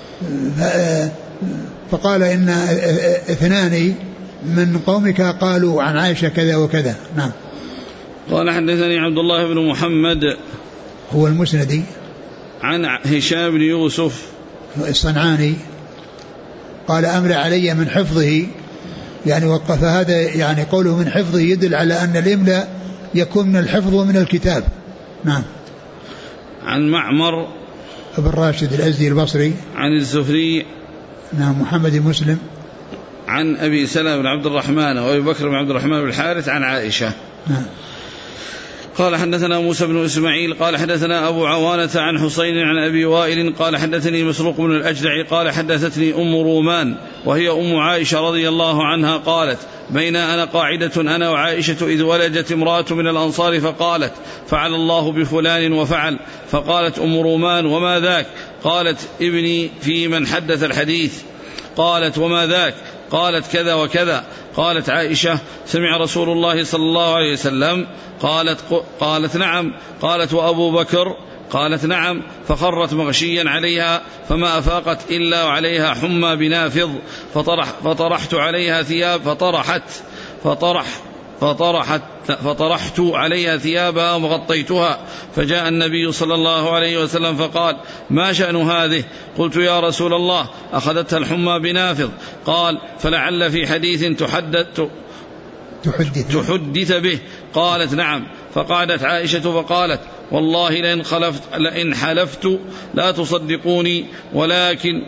فقال إن 2 من قومك قالوا عن عائشة كذا وكذا. نعم. قال حدثني عبد الله بن محمد هو المسندي عن هشام بن يوسف الصنعاني قال أمر علي من حفظه، يعني وقف هذا يعني قوله من حفظه يدل على أن الإملاء يكون من الحفظ ومن الكتاب. نعم. عن معمر ابن راشد الأزدي البصري عن الزهري نعم محمد مسلم عن أبي سلمة بن عبد الرحمن وأبي بكر بن عبد الرحمن بن الحارث عن عائشة. نعم. قال حدثنا موسى بن إسماعيل قال حدثنا أبو عوانة عن حسين عن أبي وائل قال حدثني مسروق بن الأجدع قال حدثتني أم رومان وهي أم عائشة رضي الله عنها قالت بين أنا قاعدة أنا وعائشة إذ ولدت امرأة من الأنصار فقالت فعل الله بفلان وفعل، فقالت أم رومان وما ذاك؟ قالت قالت في من حدث الحديث. قالت وما ذاك؟ قالت كذا وكذا. قالت عائشة سمع رسول الله صلى الله عليه وسلم؟ قالت نعم. قالت وأبو بكر؟ قالت نعم. فخرت مغشيا عليها فما أفاقت إلا وعليها حمى بنافض، فطرحت عليها ثياب فطرحت عليها ثيابها وغطيتها، فجاء النبي صلى الله عليه وسلم فقال: ما شأن هذه؟ قلت: يا رسول الله، أخذتها الحمى بنافذ. قال: فلعل في حديث تحدث به. قالت: نعم. فقعدت عائشة فقالت: والله لئن حلفت لا تصدقوني، ولئن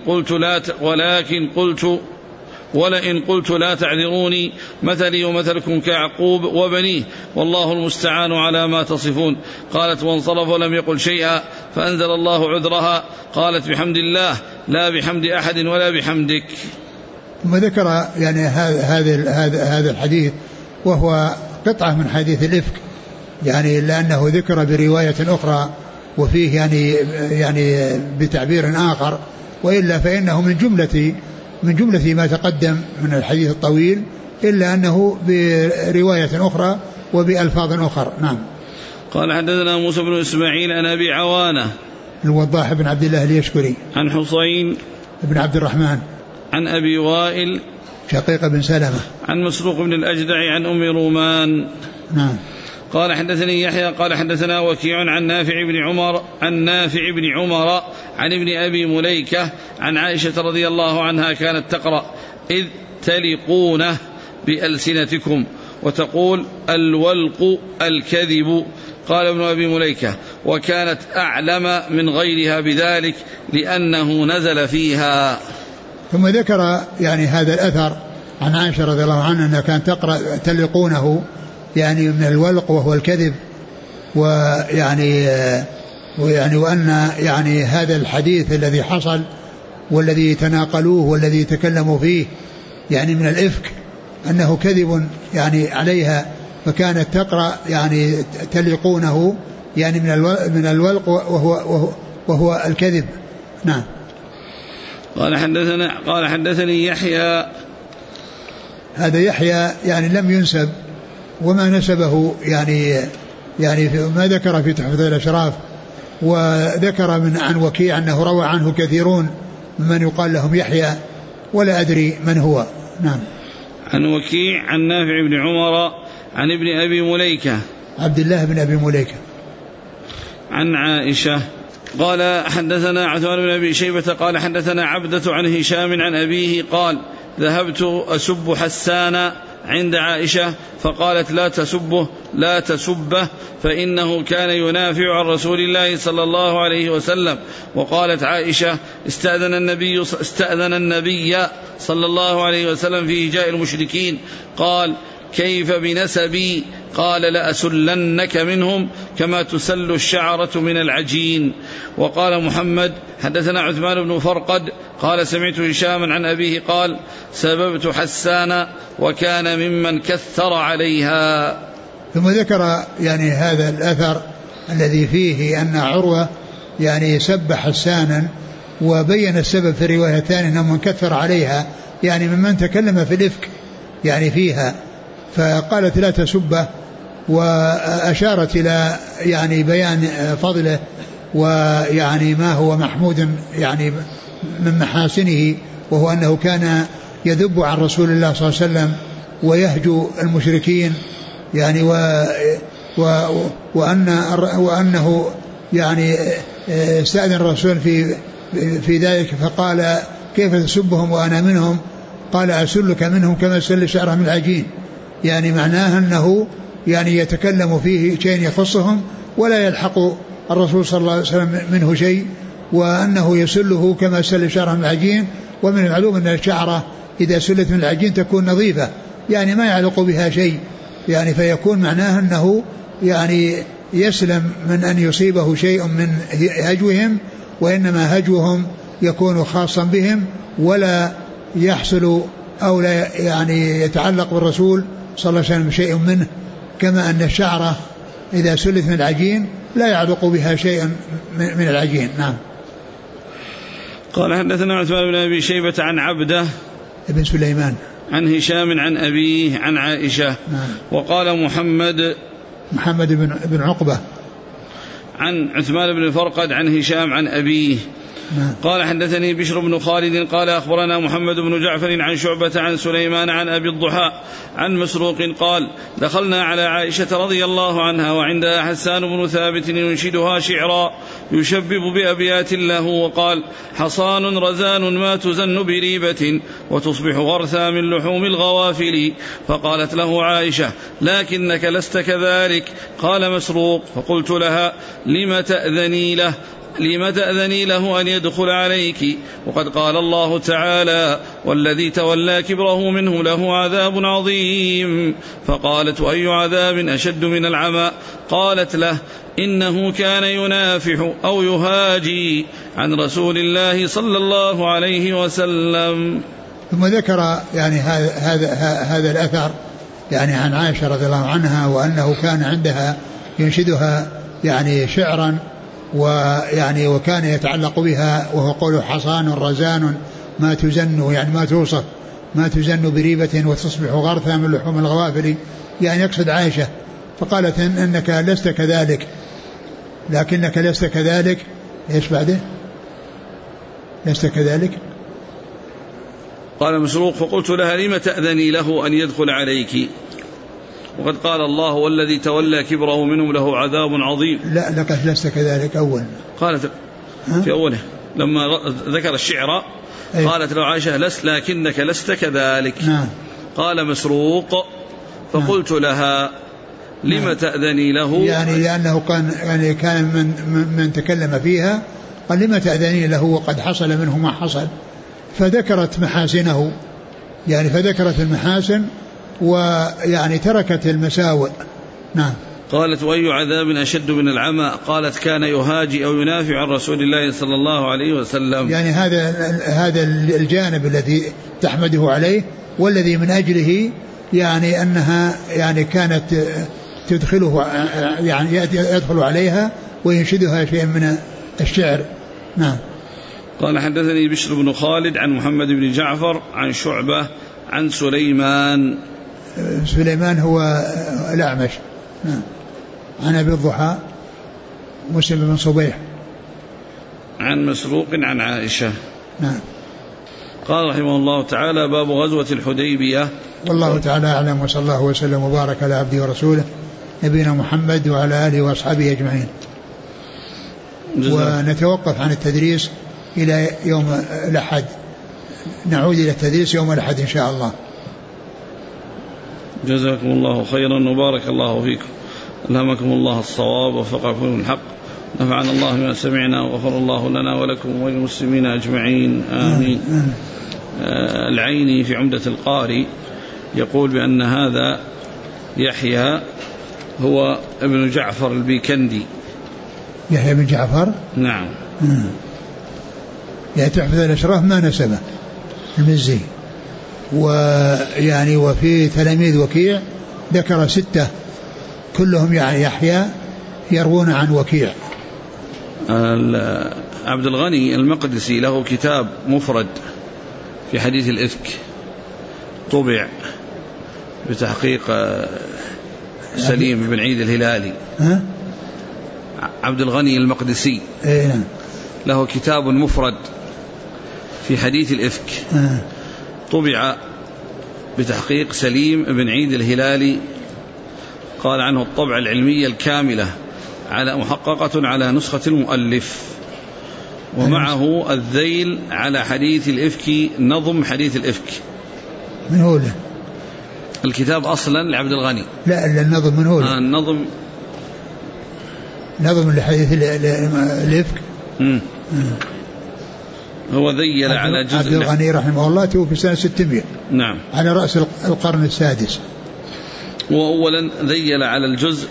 قلت لا تعذروني، مثلي ومثلكم كيعقوب وبنيه، والله المستعان على ما تصفون. قالت: وانصرف ولم يقل شيئا، فأنزل الله عذرها. قالت: بحمد الله لا بحمد أحد ولا بحمدك. ثم ذكر يعني هذا الحديث، وهو قطعة من حديث الإفك، يعني لأنه ذكر برواية أخرى وفيه يعني بتعبير آخر، وإلا فإنه من جملة ما تقدم من الحديث الطويل، إلا أنه برواية أخرى وبألفاظ أخرى. نعم. قال: حدثنا موسى بن إسماعيل عن أبي عوانة الوضاح بن عبد الله اليشكري، عن حسين بن عبد الرحمن، عن أبي وائل شقيق بن سلمة، عن مسروق بن الأجدع عن أم رومان. نعم. قال: حدثني يحيى قال: حدثنا وكيع عن نافع بن عمر عن ابن أبي مليكة عن عائشة رضي الله عنها كانت تقرأ: إذ تلقونه بألسنتكم، وتقول: الولق الكذب. قال ابن أبي مليكة: وكانت أعلم من غيرها بذلك لأنه نزل فيها. ثم ذكر يعني هذا الأثر عن عائشة رضي الله عنها أنها كانت تقرأ تلقونه يعني من الولق وهو الكذب، ويعني وأن يعني هذا الحديث الذي حصل والذي تناقلوه والذي تكلموا فيه يعني من الإفك أنه كذب يعني عليها، فكانت تقرأ يعني تلقونه يعني من الولق وهو الكذب. نعم. قال: حدثني يحيى. هذا يحيى يعني لم ينسب، وما نسبه يعني ما ذكر في تحفة الأشراف، وذكر عن وكيع أنه روى عنه كثيرون ممن يقال لهم يحيى، ولا أدري من هو. نعم. عن وكيع عن نافع بن عمر عن ابن أبي مليكة عبد الله بن أبي مليكة عن عائشة. قال: حدثنا عثمان بن أبي شيبة قال: حدثنا عبدة عن هشام عن أبيه قال: ذهبت أسب حسان عند عائشة فقالت: لا تسبه فإنه كان ينافع عن رسول الله صلى الله عليه وسلم. وقالت عائشة: استأذن النبي صلى الله عليه وسلم في هجاء المشركين. قال: كيف بنسبي؟ قال: لأسلنك منهم كما تسل الشعرة من العجين. وقال محمد: حدثنا عثمان بن فرقد قال: سمعت هشاما عن أبيه قال: سببت حسان وكان ممن كثر عليها. ثم ذكر يعني هذا الأثر الذي فيه أن عروة يعني سب حسانا، وبين السبب في الرواية الثانية أنه من كثر عليها، يعني ممن تكلم في الإفك يعني فيها، فقالت: لا تسبه، وأشارت إلى يعني بيان فضله ويعني ما هو محمود يعني من محاسنه، وهو أنه كان يذب عن رسول الله صلى الله عليه وسلم ويهجو المشركين يعني وأنه يعني استأذن الرسول في ذلك، فقال: كيف تسبهم وأنا منهم؟ قال: أسلك منهم كما سل الشعر من العجين، يعني معناه أنه يعني يتكلم فيه شيء يخصهم ولا يلحق الرسول صلى الله عليه وسلم منه شيء، وأنه يسله كما سل الشعر من العجين. ومن المعلوم أن الشعرة إذا سلت من العجين تكون نظيفة، يعني ما يعلق بها شيء، يعني فيكون معناه أنه يعني يسلم من أن يصيبه شيء من هجوهم، وإنما هجوهم يكون خاصا بهم ولا يحصل أو لا يعني يتعلق بالرسول صلى الله عليه وسلم شيء منه، كما أن الشعرة إذا سلت من العجين لا يعلق بها شيء من العجين. نعم. قال: حدثنا عثمان بن أبي شيبة عن عبده ابن سليمان عن هشام عن أبيه عن عائشة. نعم. وقال محمد بن عقبة عن عثمان بن فرقد عن هشام عن أبيه. قال حدثني بشر بن خالد قال أخبرنا محمد بن جعفر عن شعبة عن سليمان عن أبي الضحى عن مسروق قال دخلنا على عائشة رضي الله عنها وعندها حسان بن ثابت ينشدها شعرا يشبب بأبيات له وقال حصان رزان ما تزن بريبة وتصبح غرثا من لحوم الغوافل. فقالت له عائشة لكنك لست كذلك. قال مسروق فقلت لها لم تأذني له أن يدخل عليك وقد قال الله تعالى والذي تولى كبره منه له عذاب عظيم. فقالت أي عذاب أشد من العمى؟ قالت له إنه كان ينافح أو يهاجي عن رسول الله صلى الله عليه وسلم. ثم ذكر يعني هذا الأثر يعني عن عائشة رضي الله عنها وأنه كان عندها ينشدها يعني شعرا ويعني وكان يتعلق بها وهو قوله حصان رزان ما تزن يعني ما توصف ما تزن بريبة وتصبح غرثا من لحوم الغوافل يعني يقصد عائشة. فقالت إنك لست كذلك لكنك لست كذلك. ايش بعده؟ لست كذلك. قال مسروق فقلت لها لم تأذني له أن يدخل عليك وقد قال الله والذي تولى كبره منهم له عذاب عظيم. لا لك لست كذلك أول. قالت في أوله لما ذكر الشعر قالت له عائشة لكنك لست كذلك. قال مسروق فقلت لها لم تأذني له يعني لأنه كان من تكلم فيها قال لم تأذني له وقد حصل منه ما حصل فذكرت محاسنه يعني فذكرت المحاسن ويعني تركت المساوئ. نعم. قالت وأي عذاب أشد من العمى؟ قالت كان يهاجي أو ينافع عن رسول الله صلى الله عليه وسلم. يعني هذا الجانب الذي تحمده عليه والذي من أجله يعني أنها يعني كانت تدخله يعني يدخل عليها وينشدها شيء من الشعر. نعم. قال حدثني بشر بن خالد عن محمد بن جعفر عن شعبة عن سليمان هو الأعمش. نعم. عن أبي الضحى مسلم بن صبيح عن مسروق عن عائشة. نعم. قال رحمه الله تعالى باب غزوة الحديبية. والله تعالى أعلم وصلى الله وسلم وبارك على عبده ورسوله نبينا محمد وعلى آله وأصحابه أجمعين. ونتوقف عن التدريس إلى يوم الأحد. نعود إلى التدريس يوم الأحد إن شاء الله. جزاكم الله خيرا وبارك الله فيكم. ألهمكم الله الصواب ووفقكم الحق. نفعنا الله بما سمعنا وغفر الله لنا ولكم وللمسلمين أجمعين آمين. العيني في عمدة القاري يقول بأن هذا يحيى هو ابن جعفر البيكندي. يحيى بن جعفر. نعم. يعني تحفظ الأشراف ما نسبه المزي. ويعني وفي تلاميذ وكيع ذكر 6 كلهم يعني يحيى يروون عن وكيع. عبد الغني المقدسي له كتاب مفرد في حديث الإفك طبع بتحقيق سليم بن عيد الهلالي. عبد الغني المقدسي له كتاب مفرد في حديث الإفك طبع بتحقيق سليم بن عيد الهلالي. قال عنه الطبعة العلمية الكاملة على محققة على نسخة المؤلف ومعه الذيل على حديث الإفك نظم حديث الإفك. من هو له الكتاب أصلا لعبد الغني؟ لا النظم من هو له نظم لحديث الإفك. هو ذيل على جزء. عبد الغني رحمه الله توفي سنة 600. نعم. على رأس القرن السادس. وأولا ذيل على الجزء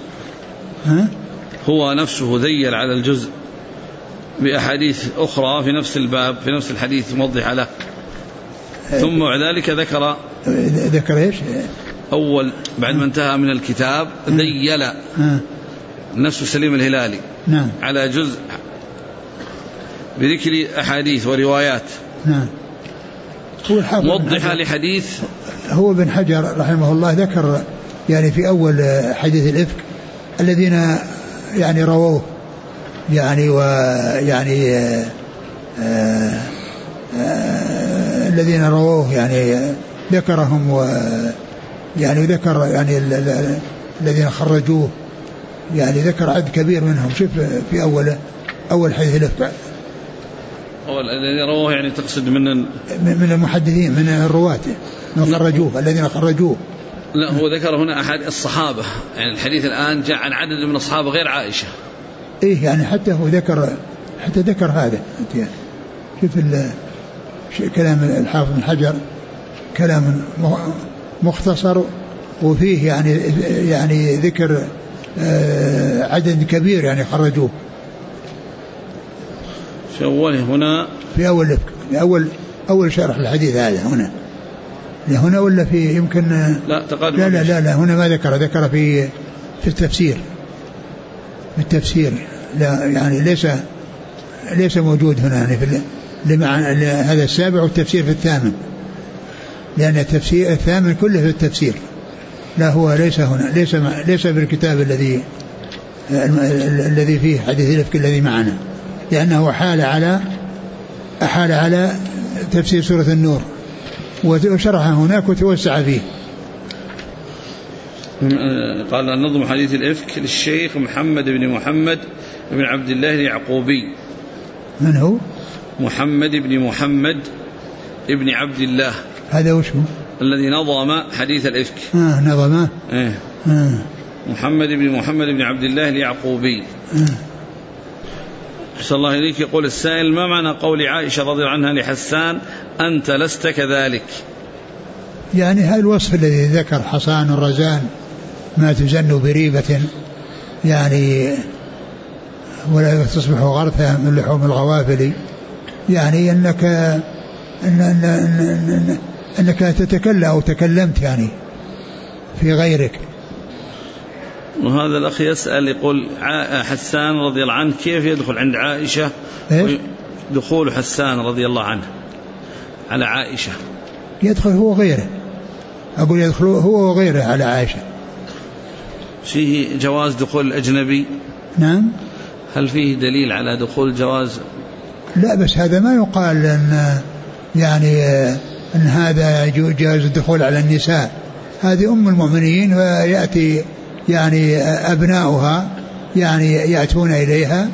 هو نفسه ذيل على الجزء بأحاديث أخرى في نفس الباب في نفس الحديث موضح له. ثم بعد ذلك ذكر إيش أول بعد ما انتهى من الكتاب ذيل نفس سليم الهلالي على جزء بذكر أحاديث وروايات موضحة لحديث. هو بن حجر رحمه الله ذكر يعني في أول حديث الإفك الذين يعني رووه يعني ويعني الذين رووه يعني ذكرهم، ويعني ذكر يعني الذين خرجوه يعني ذكر عدد كبير منهم. شوف في أول حديث الإفك الذين رووه يعني تقصد من المحدثين من الرواة من خرجوه الذين خرجوه. لا هو ذكر هنا أحد الصحابة، يعني الحديث الآن جاء عن عدد من الصحابة غير عائشة. إيه يعني حتى هو ذكر هذا. شوف كلام الحافظ بن حجر كلام مختصر، وفيه يعني ذكر عدد كبير يعني خرجوه في أوله هنا في أول شرح الحديث هذا هنا ولا في يمكن لا تقدم لا هنا ما ذكر في التفسير. لا يعني ليس موجود هنا يعني في لمعنى هذا السابع والتفسير في الثامن، لأن التفسير الثامن كله في التفسير. لا هو ليس هنا، ليس في الكتاب الذي فيه حديث الإفك الذي معنا، لأنه أحال على تفسير سورة النور وشرحه هناك وتوسع فيه. قال نظم حديث الإفك للشيخ محمد بن عبد الله اليعقوبي. من هو؟ محمد بن عبد الله. هذا وش هو؟ الذي نظم حديث الإفك. نظمه. محمد بن عبد الله اليعقوبي. أحسن الله إليك. يقول السائل: ما معنى قول عائشة رضي الله عنها لحسان: أنت لست كذلك؟ يعني هذا الوصف الذي ذكر حصان الرزان ما تزن بريبة، يعني ولا تصبح غرثا من لحوم الغوافل، يعني أنك تتكلم أو تكلمت يعني في غيرك. وهذا الأخ يسأل يقول: حسان رضي الله عنه كيف يدخل عند عائشة؟ دخول حسان رضي الله عنه على عائشة، يدخل هو غيره، أقول يدخل هو وغيره على عائشة. فيه جواز دخول الأجنبي؟ نعم. هل فيه دليل على دخول جواز؟ لا، بس هذا ما يقال أن هذا جواز الدخول على النساء. هذه أم المؤمنين، ويأتي يعني أبناؤها يعني يأتون إليها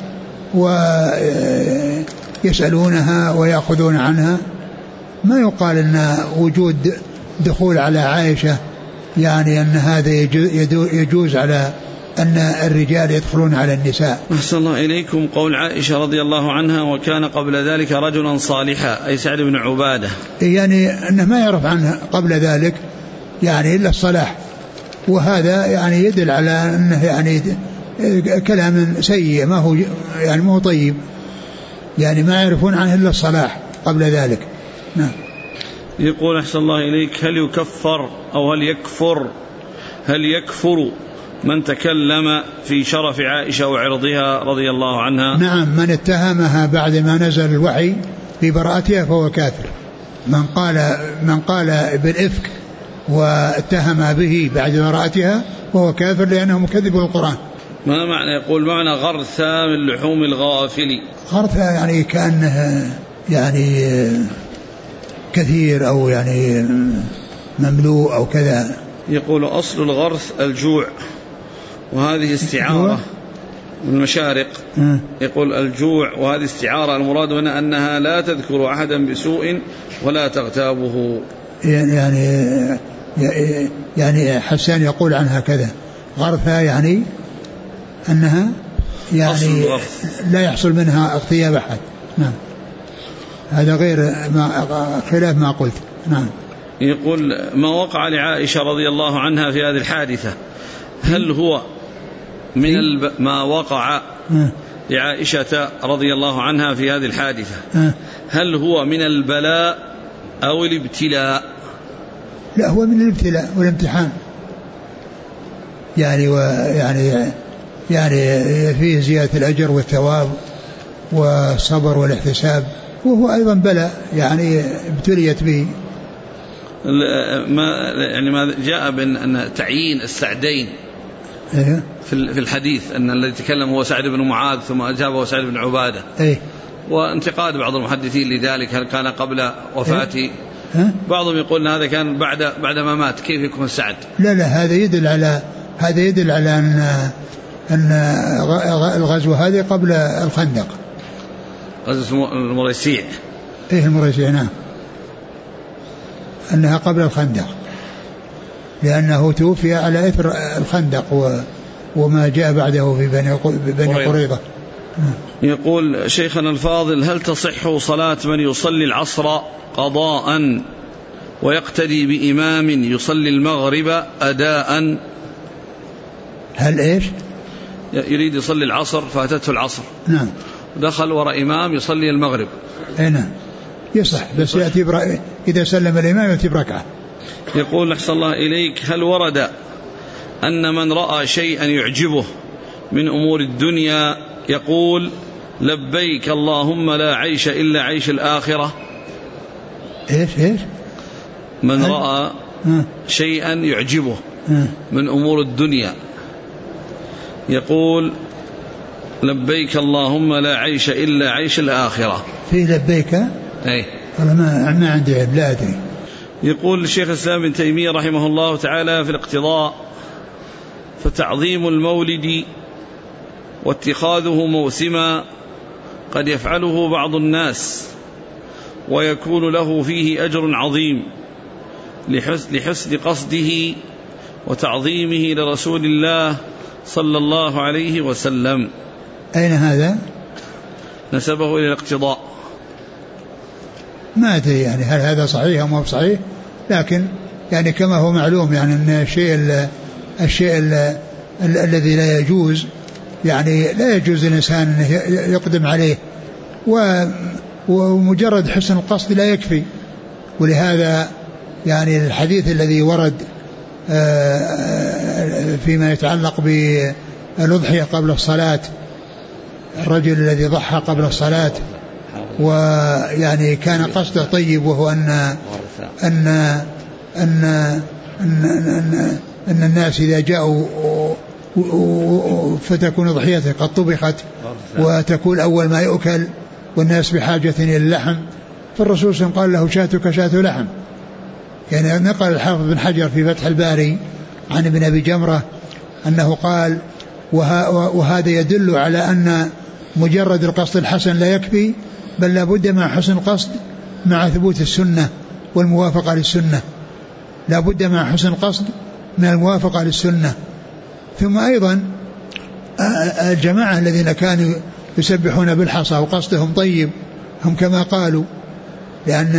ويسألونها ويأخذون عنها. ما يقال أن وجود دخول على عائشة يعني أن هذا يجوز على أن الرجال يدخلون على النساء. أحسن الله إليكم. قول عائشة رضي الله عنها: وكان قبل ذلك رجلا صالحا، أي سعد بن عبادة، يعني أنه ما يعرف عنه قبل ذلك يعني إلا الصلاح، وهذا يعني يدل على أنه يعني كلام سيء، ما هو طيب، يعني ما يعرفون عنه إلا الصلاح قبل ذلك. نعم. يقول: أحسن الله إليك، هل يكفر أو هل يكفر من تكلم في شرف عائشة وعرضها رضي الله عنها؟ نعم، من اتهمها بعد ما نزل الوحي ببراءتها فهو كافر. من قال بالإفك واتهم به بعد براءتها وهو كافر، لأنه مكذب بالقرآن. ما معنى يقول ما معنى غرثا من لحوم الغوافل؟ غرثا يعني كأنه يعني كثير أو يعني مملوء أو كذا. يقول: أصل الغرث الجوع، وهذه استعارة من المشارق. يقول الجوع، وهذه استعارة، المراد هنا أنها لا تذكر أحدا بسوء ولا تغتابه. يعني حسان يقول عنها كذا غرثة، يعني أنها يعني لا يحصل منها اغتياب أحد. نعم، هذا خلاف ما قلت. نعم. يقول: ما وقع لعائشة رضي الله عنها في هذه الحادثة، هل هو من ما وقع لعائشة رضي الله عنها في هذه الحادثة هل هو من البلاء أو الابتلاء؟ لا، هو من الابتلاء والامتحان، يعني فيه زيادة الأجر والثواب والصبر والاحتساب، وهو أيضا بلاء يعني ابتليت به. ما جاء بأن تعيين السعدين في الحديث، أن الذي تكلم هو سعد بن معاذ ثم أجابه سعد بن عبادة، وانتقاد بعض المحدثين لذلك، هل كان قبل وفاته؟ بعضهم يقول أن هذا كان بعد ما مات، كيف يكون سعد؟ لا هذا يدل على أن الغزوة هذه قبل الخندق، غزوة المريسيع. المريسيع نعم، أنها قبل الخندق، لأنه توفي على إثر الخندق وما جاء بعده في بني قريظة. يقول شيخنا الفاضل: هل تصح صلاة من يصلي العصر قضاء ويقتدي بإمام يصلي المغرب أداء؟ هل إيش؟ يريد يصلي العصر، فاتته العصر، نعم، دخل وراء إمام يصلي المغرب، نعم يصح، بس يأتي إذا سلم الإمام يأتي بركعة. يقول أحسن الله إليك: هل ورد أن من رأى شيئا يعجبه من أمور الدنيا يقول لبيك اللهم لا عيش إلا عيش الآخرة؟ إيش من رأى شيئا يعجبه من أمور الدنيا يقول لبيك اللهم لا عيش إلا عيش الآخرة. في لبيك؟ أي والله ما عندي علم، لا أدري. يقول الشيخ الإسلام ابن تيمية رحمه الله تعالى في الاقتضاء: فتعظيم المولد واتخاذه موسما قد يفعله بعض الناس ويكون له فيه أجر عظيم لحسن قصده وتعظيمه لرسول الله صلى الله عليه وسلم. أين هذا؟ نسبه إلى الاقتضاء. ما أدري يعني هل هذا صحيح أو ما صحيح، لكن يعني كما هو معلوم يعني أن الشيء الذي لا يجوز، يعني لا يجوز الإنسان أن يقدم عليه، ومجرد حسن القصد لا يكفي. ولهذا يعني الحديث الذي ورد فيما يتعلق بالأضحية قبل الصلاة، الرجل الذي ضحى قبل الصلاة ويعني كان قصده طيب، وهو أن الناس إذا جاءوا فتكون ضحيته قد طبخت وتكون أول ما يؤكل والناس بحاجة إلى اللحم، فالرسول صلى الله عليه وسلم قال له شاتك شات لحم. يعني نقل الحافظ بن حجر في فتح الباري عن ابن أبي جمرة أنه قال: وهذا يدل على أن مجرد القصد الحسن لا يكفي، بل لا بد مع حسن القصد مع ثبوت السنة والموافقة للسنة، لا بد مع حسن القصد من الموافقة للسنة. ثم أيضا الجماعة الذين كانوا يسبحون بالحصى وقصدهم طيب هم كما قالوا، لأن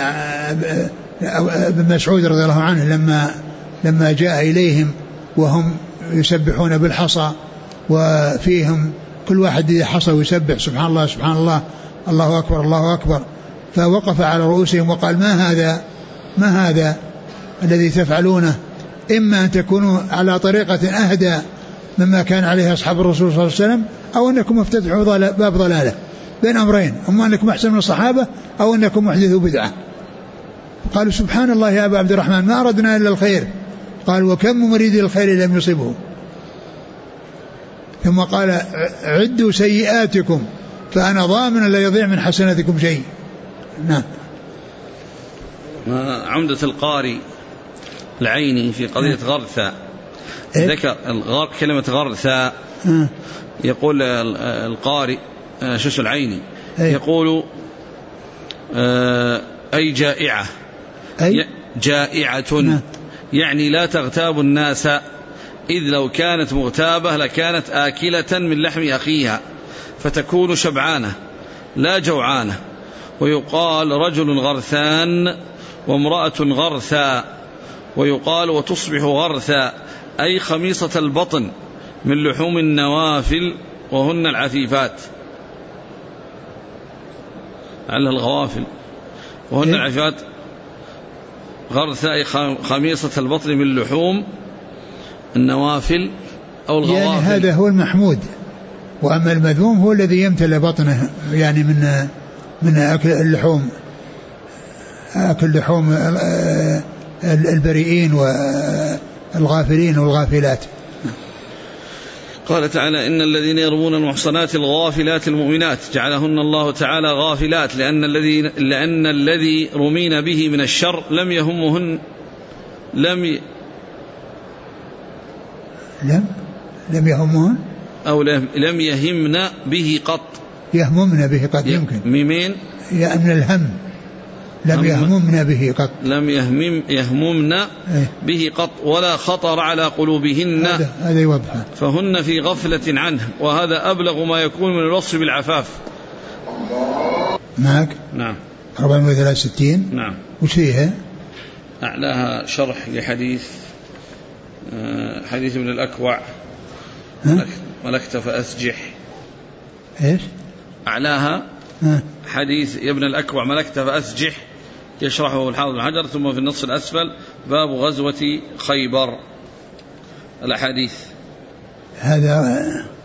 ابن مسعود رضي الله عنه لما جاء إليهم وهم يسبحون بالحصى وفيهم كل واحد يحصى ويسبح سبحان الله سبحان الله الله أكبر الله أكبر، فوقف على رؤوسهم وقال: ما هذا الذي تفعلونه؟ إما أن تكونوا على طريقة أهدى مما كان عليه أصحاب الرسول صلى الله عليه وسلم، أو أنكم افتتحوا باب ضلالة، بين أمرين: أما أنكم أحسن من الصحابة أو أنكم محدثوا بدعة. قالوا: سبحان الله يا أبا عبد الرحمن، ما أردنا إلا الخير. قال: وكم مريد الخير لم يصبه. ثم قال: عدوا سيئاتكم فأنا ضامن لا يضيع من حسناتكم شيء. نعم. عمدة القاري العيني في قضية غرثة ذكر كلمة غرثة، يقول القاري شش العيني يقول أي جائعة، جائعة يعني لا تغتاب الناس، إذ لو كانت مغتابة لكانت آكلة من لحم أخيها فتكون شبعانة لا جوعانة. ويقال رجل غرثان وامرأة غرثا، ويقال وتصبح غرثا أي خميصة البطن من لحوم النوافل وهن العفيفات، على الغوافل وهن العفيفات. غرثا أي خميصة البطن من لحوم النوافل أو الغوافل، يعني هذا هو المحمود. وأما المذموم هو الذي يمتلئ بطنه يعني من أكل اللحوم، أكل لحوم البريئين والغافلين والغافلات. قال تعالى إن الذين يرمون المحصنات الغافلات المؤمنات جعلهن الله تعالى غافلات لأن الذي رمين به من الشر لم يهمهن لم يهمهن أو لم يهمن به قط. يهممن به قط يمكن ميمين من الهم. لم يهممن به قط. لم يهممن به قط ولا خطر على قلوبهن. هذا يوضح. فهن في غفلة عنه، وهذا أبلغ ما يكون من الوصف بالعفاف. معك؟ نعم. 463. نعم. وش فيها؟ أعلاها شرح لحديث حديث ابن الأكوع ملكت فأسجح. إيش؟ أعلاها حديث ابن الأكوع ملكت فأسجح، يشرحه الحافظ بن حجر. ثم في النص الأسفل باب غزوة خيبر الأحاديث. هذا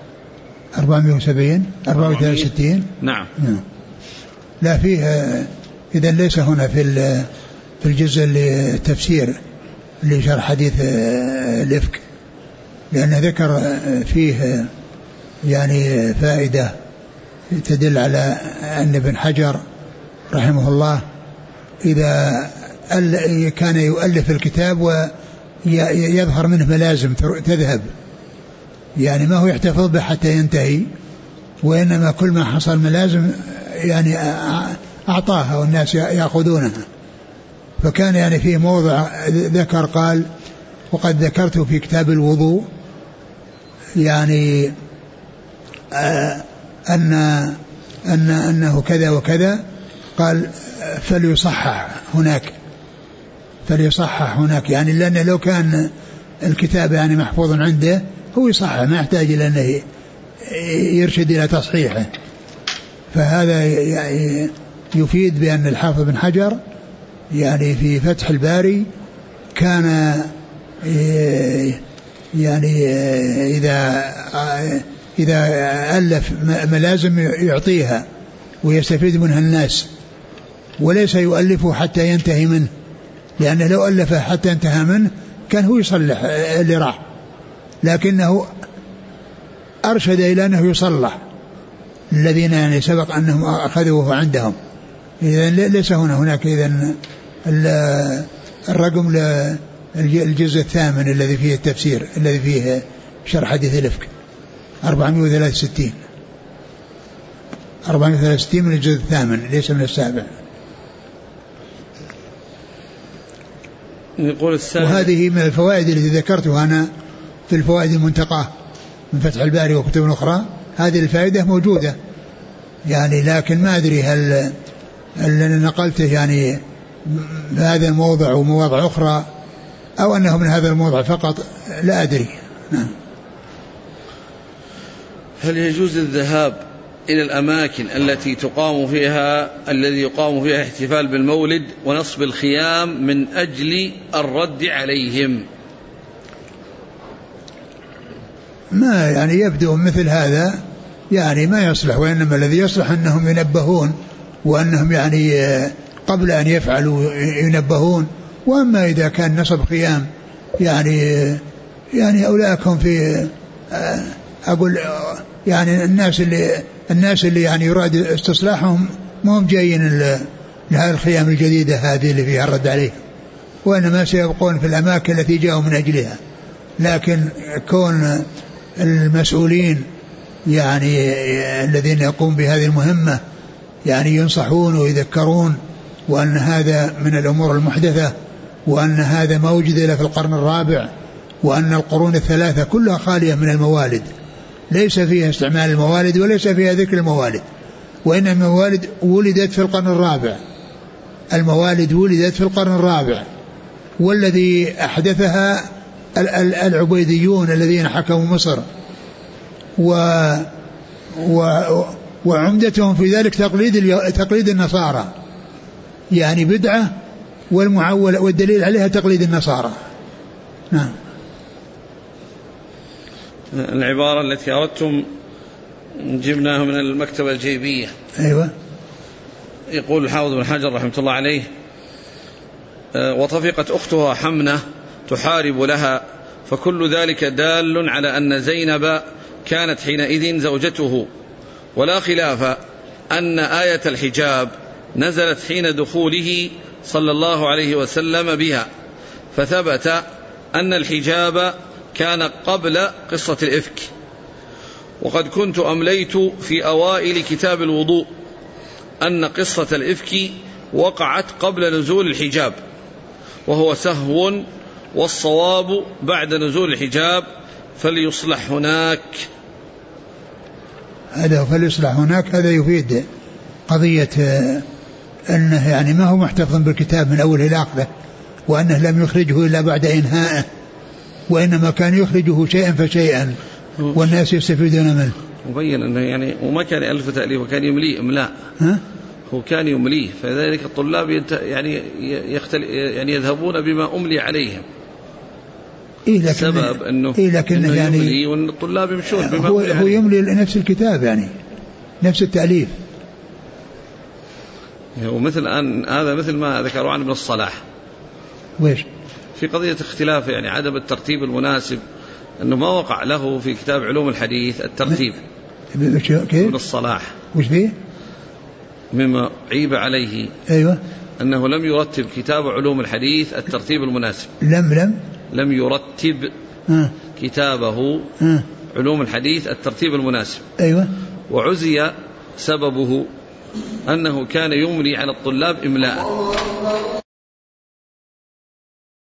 463. نعم. لا فيه إذن ليس هنا في الجزء التفسير لشرح حديث الإفك، لأنه ذكر فيه يعني فائدة تدل على أن ابن حجر رحمه الله إذا كان يؤلف الكتاب ويظهر منه ملازم تذهب، يعني ما هو يحتفظ به حتى ينتهي، وإنما كل ما حصل ملازم يعني أعطاها والناس يأخذونها. فكان يعني في موضع ذكر قال وقد ذكرت في كتاب الوضوء يعني أنه كذا وكذا، قال فليصحح هناك يعني، لأن لو كان الكتاب يعني محفوظ عنده هو يصحح، ما يحتاج إلى أنه يرشد إلى تصحيحه. فهذا يعني يفيد بأن الحافظ بن حجر يعني في فتح الباري كان يعني إذا ألف ملازم يعطيها ويستفيد منها الناس، وليس يؤلفه حتى ينتهي منه، لأنه لو ألفه حتى انتهى منه كان هو يصلح اللي راح، لكنه أرشد إلى أنه يصلح الذين يعني سبق أنهم أخذوه عندهم. إذن ليس هناك إذن الرقم للجزء الثامن الذي فيه التفسير الذي فيه شرح حديث الإفك 463 من الجزء الثامن ليس من السابع. وهذه من الفوائد التي ذكرتها أنا في الفوائد المنتقاه من فتح الباري وكتب أخرى، هذه الفائدة موجودة يعني، لكن ما أدري هل نقلته يعني بهذا الموضع ومواضع أخرى أو أنه من هذا الموضع فقط، لا أدري. هل يجوز الذهاب إلى الأماكن التي الذي يقام فيها احتفال بالمولد ونصب الخيام من أجل الرد عليهم؟ ما يعني يبدو مثل هذا يعني ما يصلح، وإنما الذي يصلح أنهم ينبهون، وأنهم يعني قبل أن يفعلوا ينبهون. وأما إذا كان نصب خيام يعني أولاكم في أقول يعني الناس اللي يعني يراد استصلاحهم ما هم جايين لهذه الخيام الجديدة هذه اللي فيها الرد عليه، وإنما سيبقون في الأماكن التي جاءوا من أجلها. لكن كون المسؤولين يعني الذين يقوم بهذه المهمة يعني ينصحون ويذكرون وأن هذا من الأمور المحدثة، وأن هذا ما وجد إلا في القرن الرابع، وأن القرون الثلاثة كلها خالية من الموالد، ليس فيها استعمال الموالد وليس فيها ذكر الموالد، وإن الموالد ولدت في القرن الرابع، الموالد ولدت في القرن الرابع، والذي أحدثها العبيديون الذين حكموا مصر، وعمدتهم في ذلك تقليد النصارى، يعني بدعة والمعول والدليل عليها تقليد النصارى. نعم. العبارة التي أردتم جبناها من المكتبة الجيبية. أيوة. يقول الحافظ بن حجر رحمة الله عليه: وطفقت أختها حمنة تحارب لها، فكل ذلك دال على أن زينب كانت حينئذ زوجته، ولا خلاف أن آية الحجاب نزلت حين دخوله صلى الله عليه وسلم بها، فثبت أن الحجاب كان قبل قصة الإفك. وقد كنت أمليت في أوائل كتاب الوضوء أن قصة الإفك وقعت قبل نزول الحجاب، وهو سهو، والصواب بعد نزول الحجاب، فليصلح هناك. هذا فليصلح هناك، هذا يفيد قضية أنه يعني ما هو محتفظ بالكتاب من أوله إلى آخره، وأنه لم يخرجه إلا بعد إنهائه، وإنما كان يخرجه شيئا فشيئا والناس يستفيدون منه. مبين أنه يعني وما كان ألف تأليف، وكان يمليه إملاء، هو كان يمليه، فذلك الطلاب يعني يذهبون بما أملي عليهم. السبب أنه يعني يملي، وأن الطلاب يمشون بما هو يملي نفس الكتاب، يعني نفس التأليف. ومثل أن هذا مثل ما ذكروا عن ابن الصلاح ويش في قضية اختلاف يعني عدم الترتيب المناسب، أنه ما وقع له في كتاب علوم الحديث الترتيب. ابن الصلاح وش فيه مما عيب عليه؟ أيوة، أنه لم يرتب كتاب علوم الحديث الترتيب المناسب. لم يرتب كتابه علوم الحديث الترتيب المناسب. أيوة. وعزي سببه أنه كان يملي على الطلاب إملاء.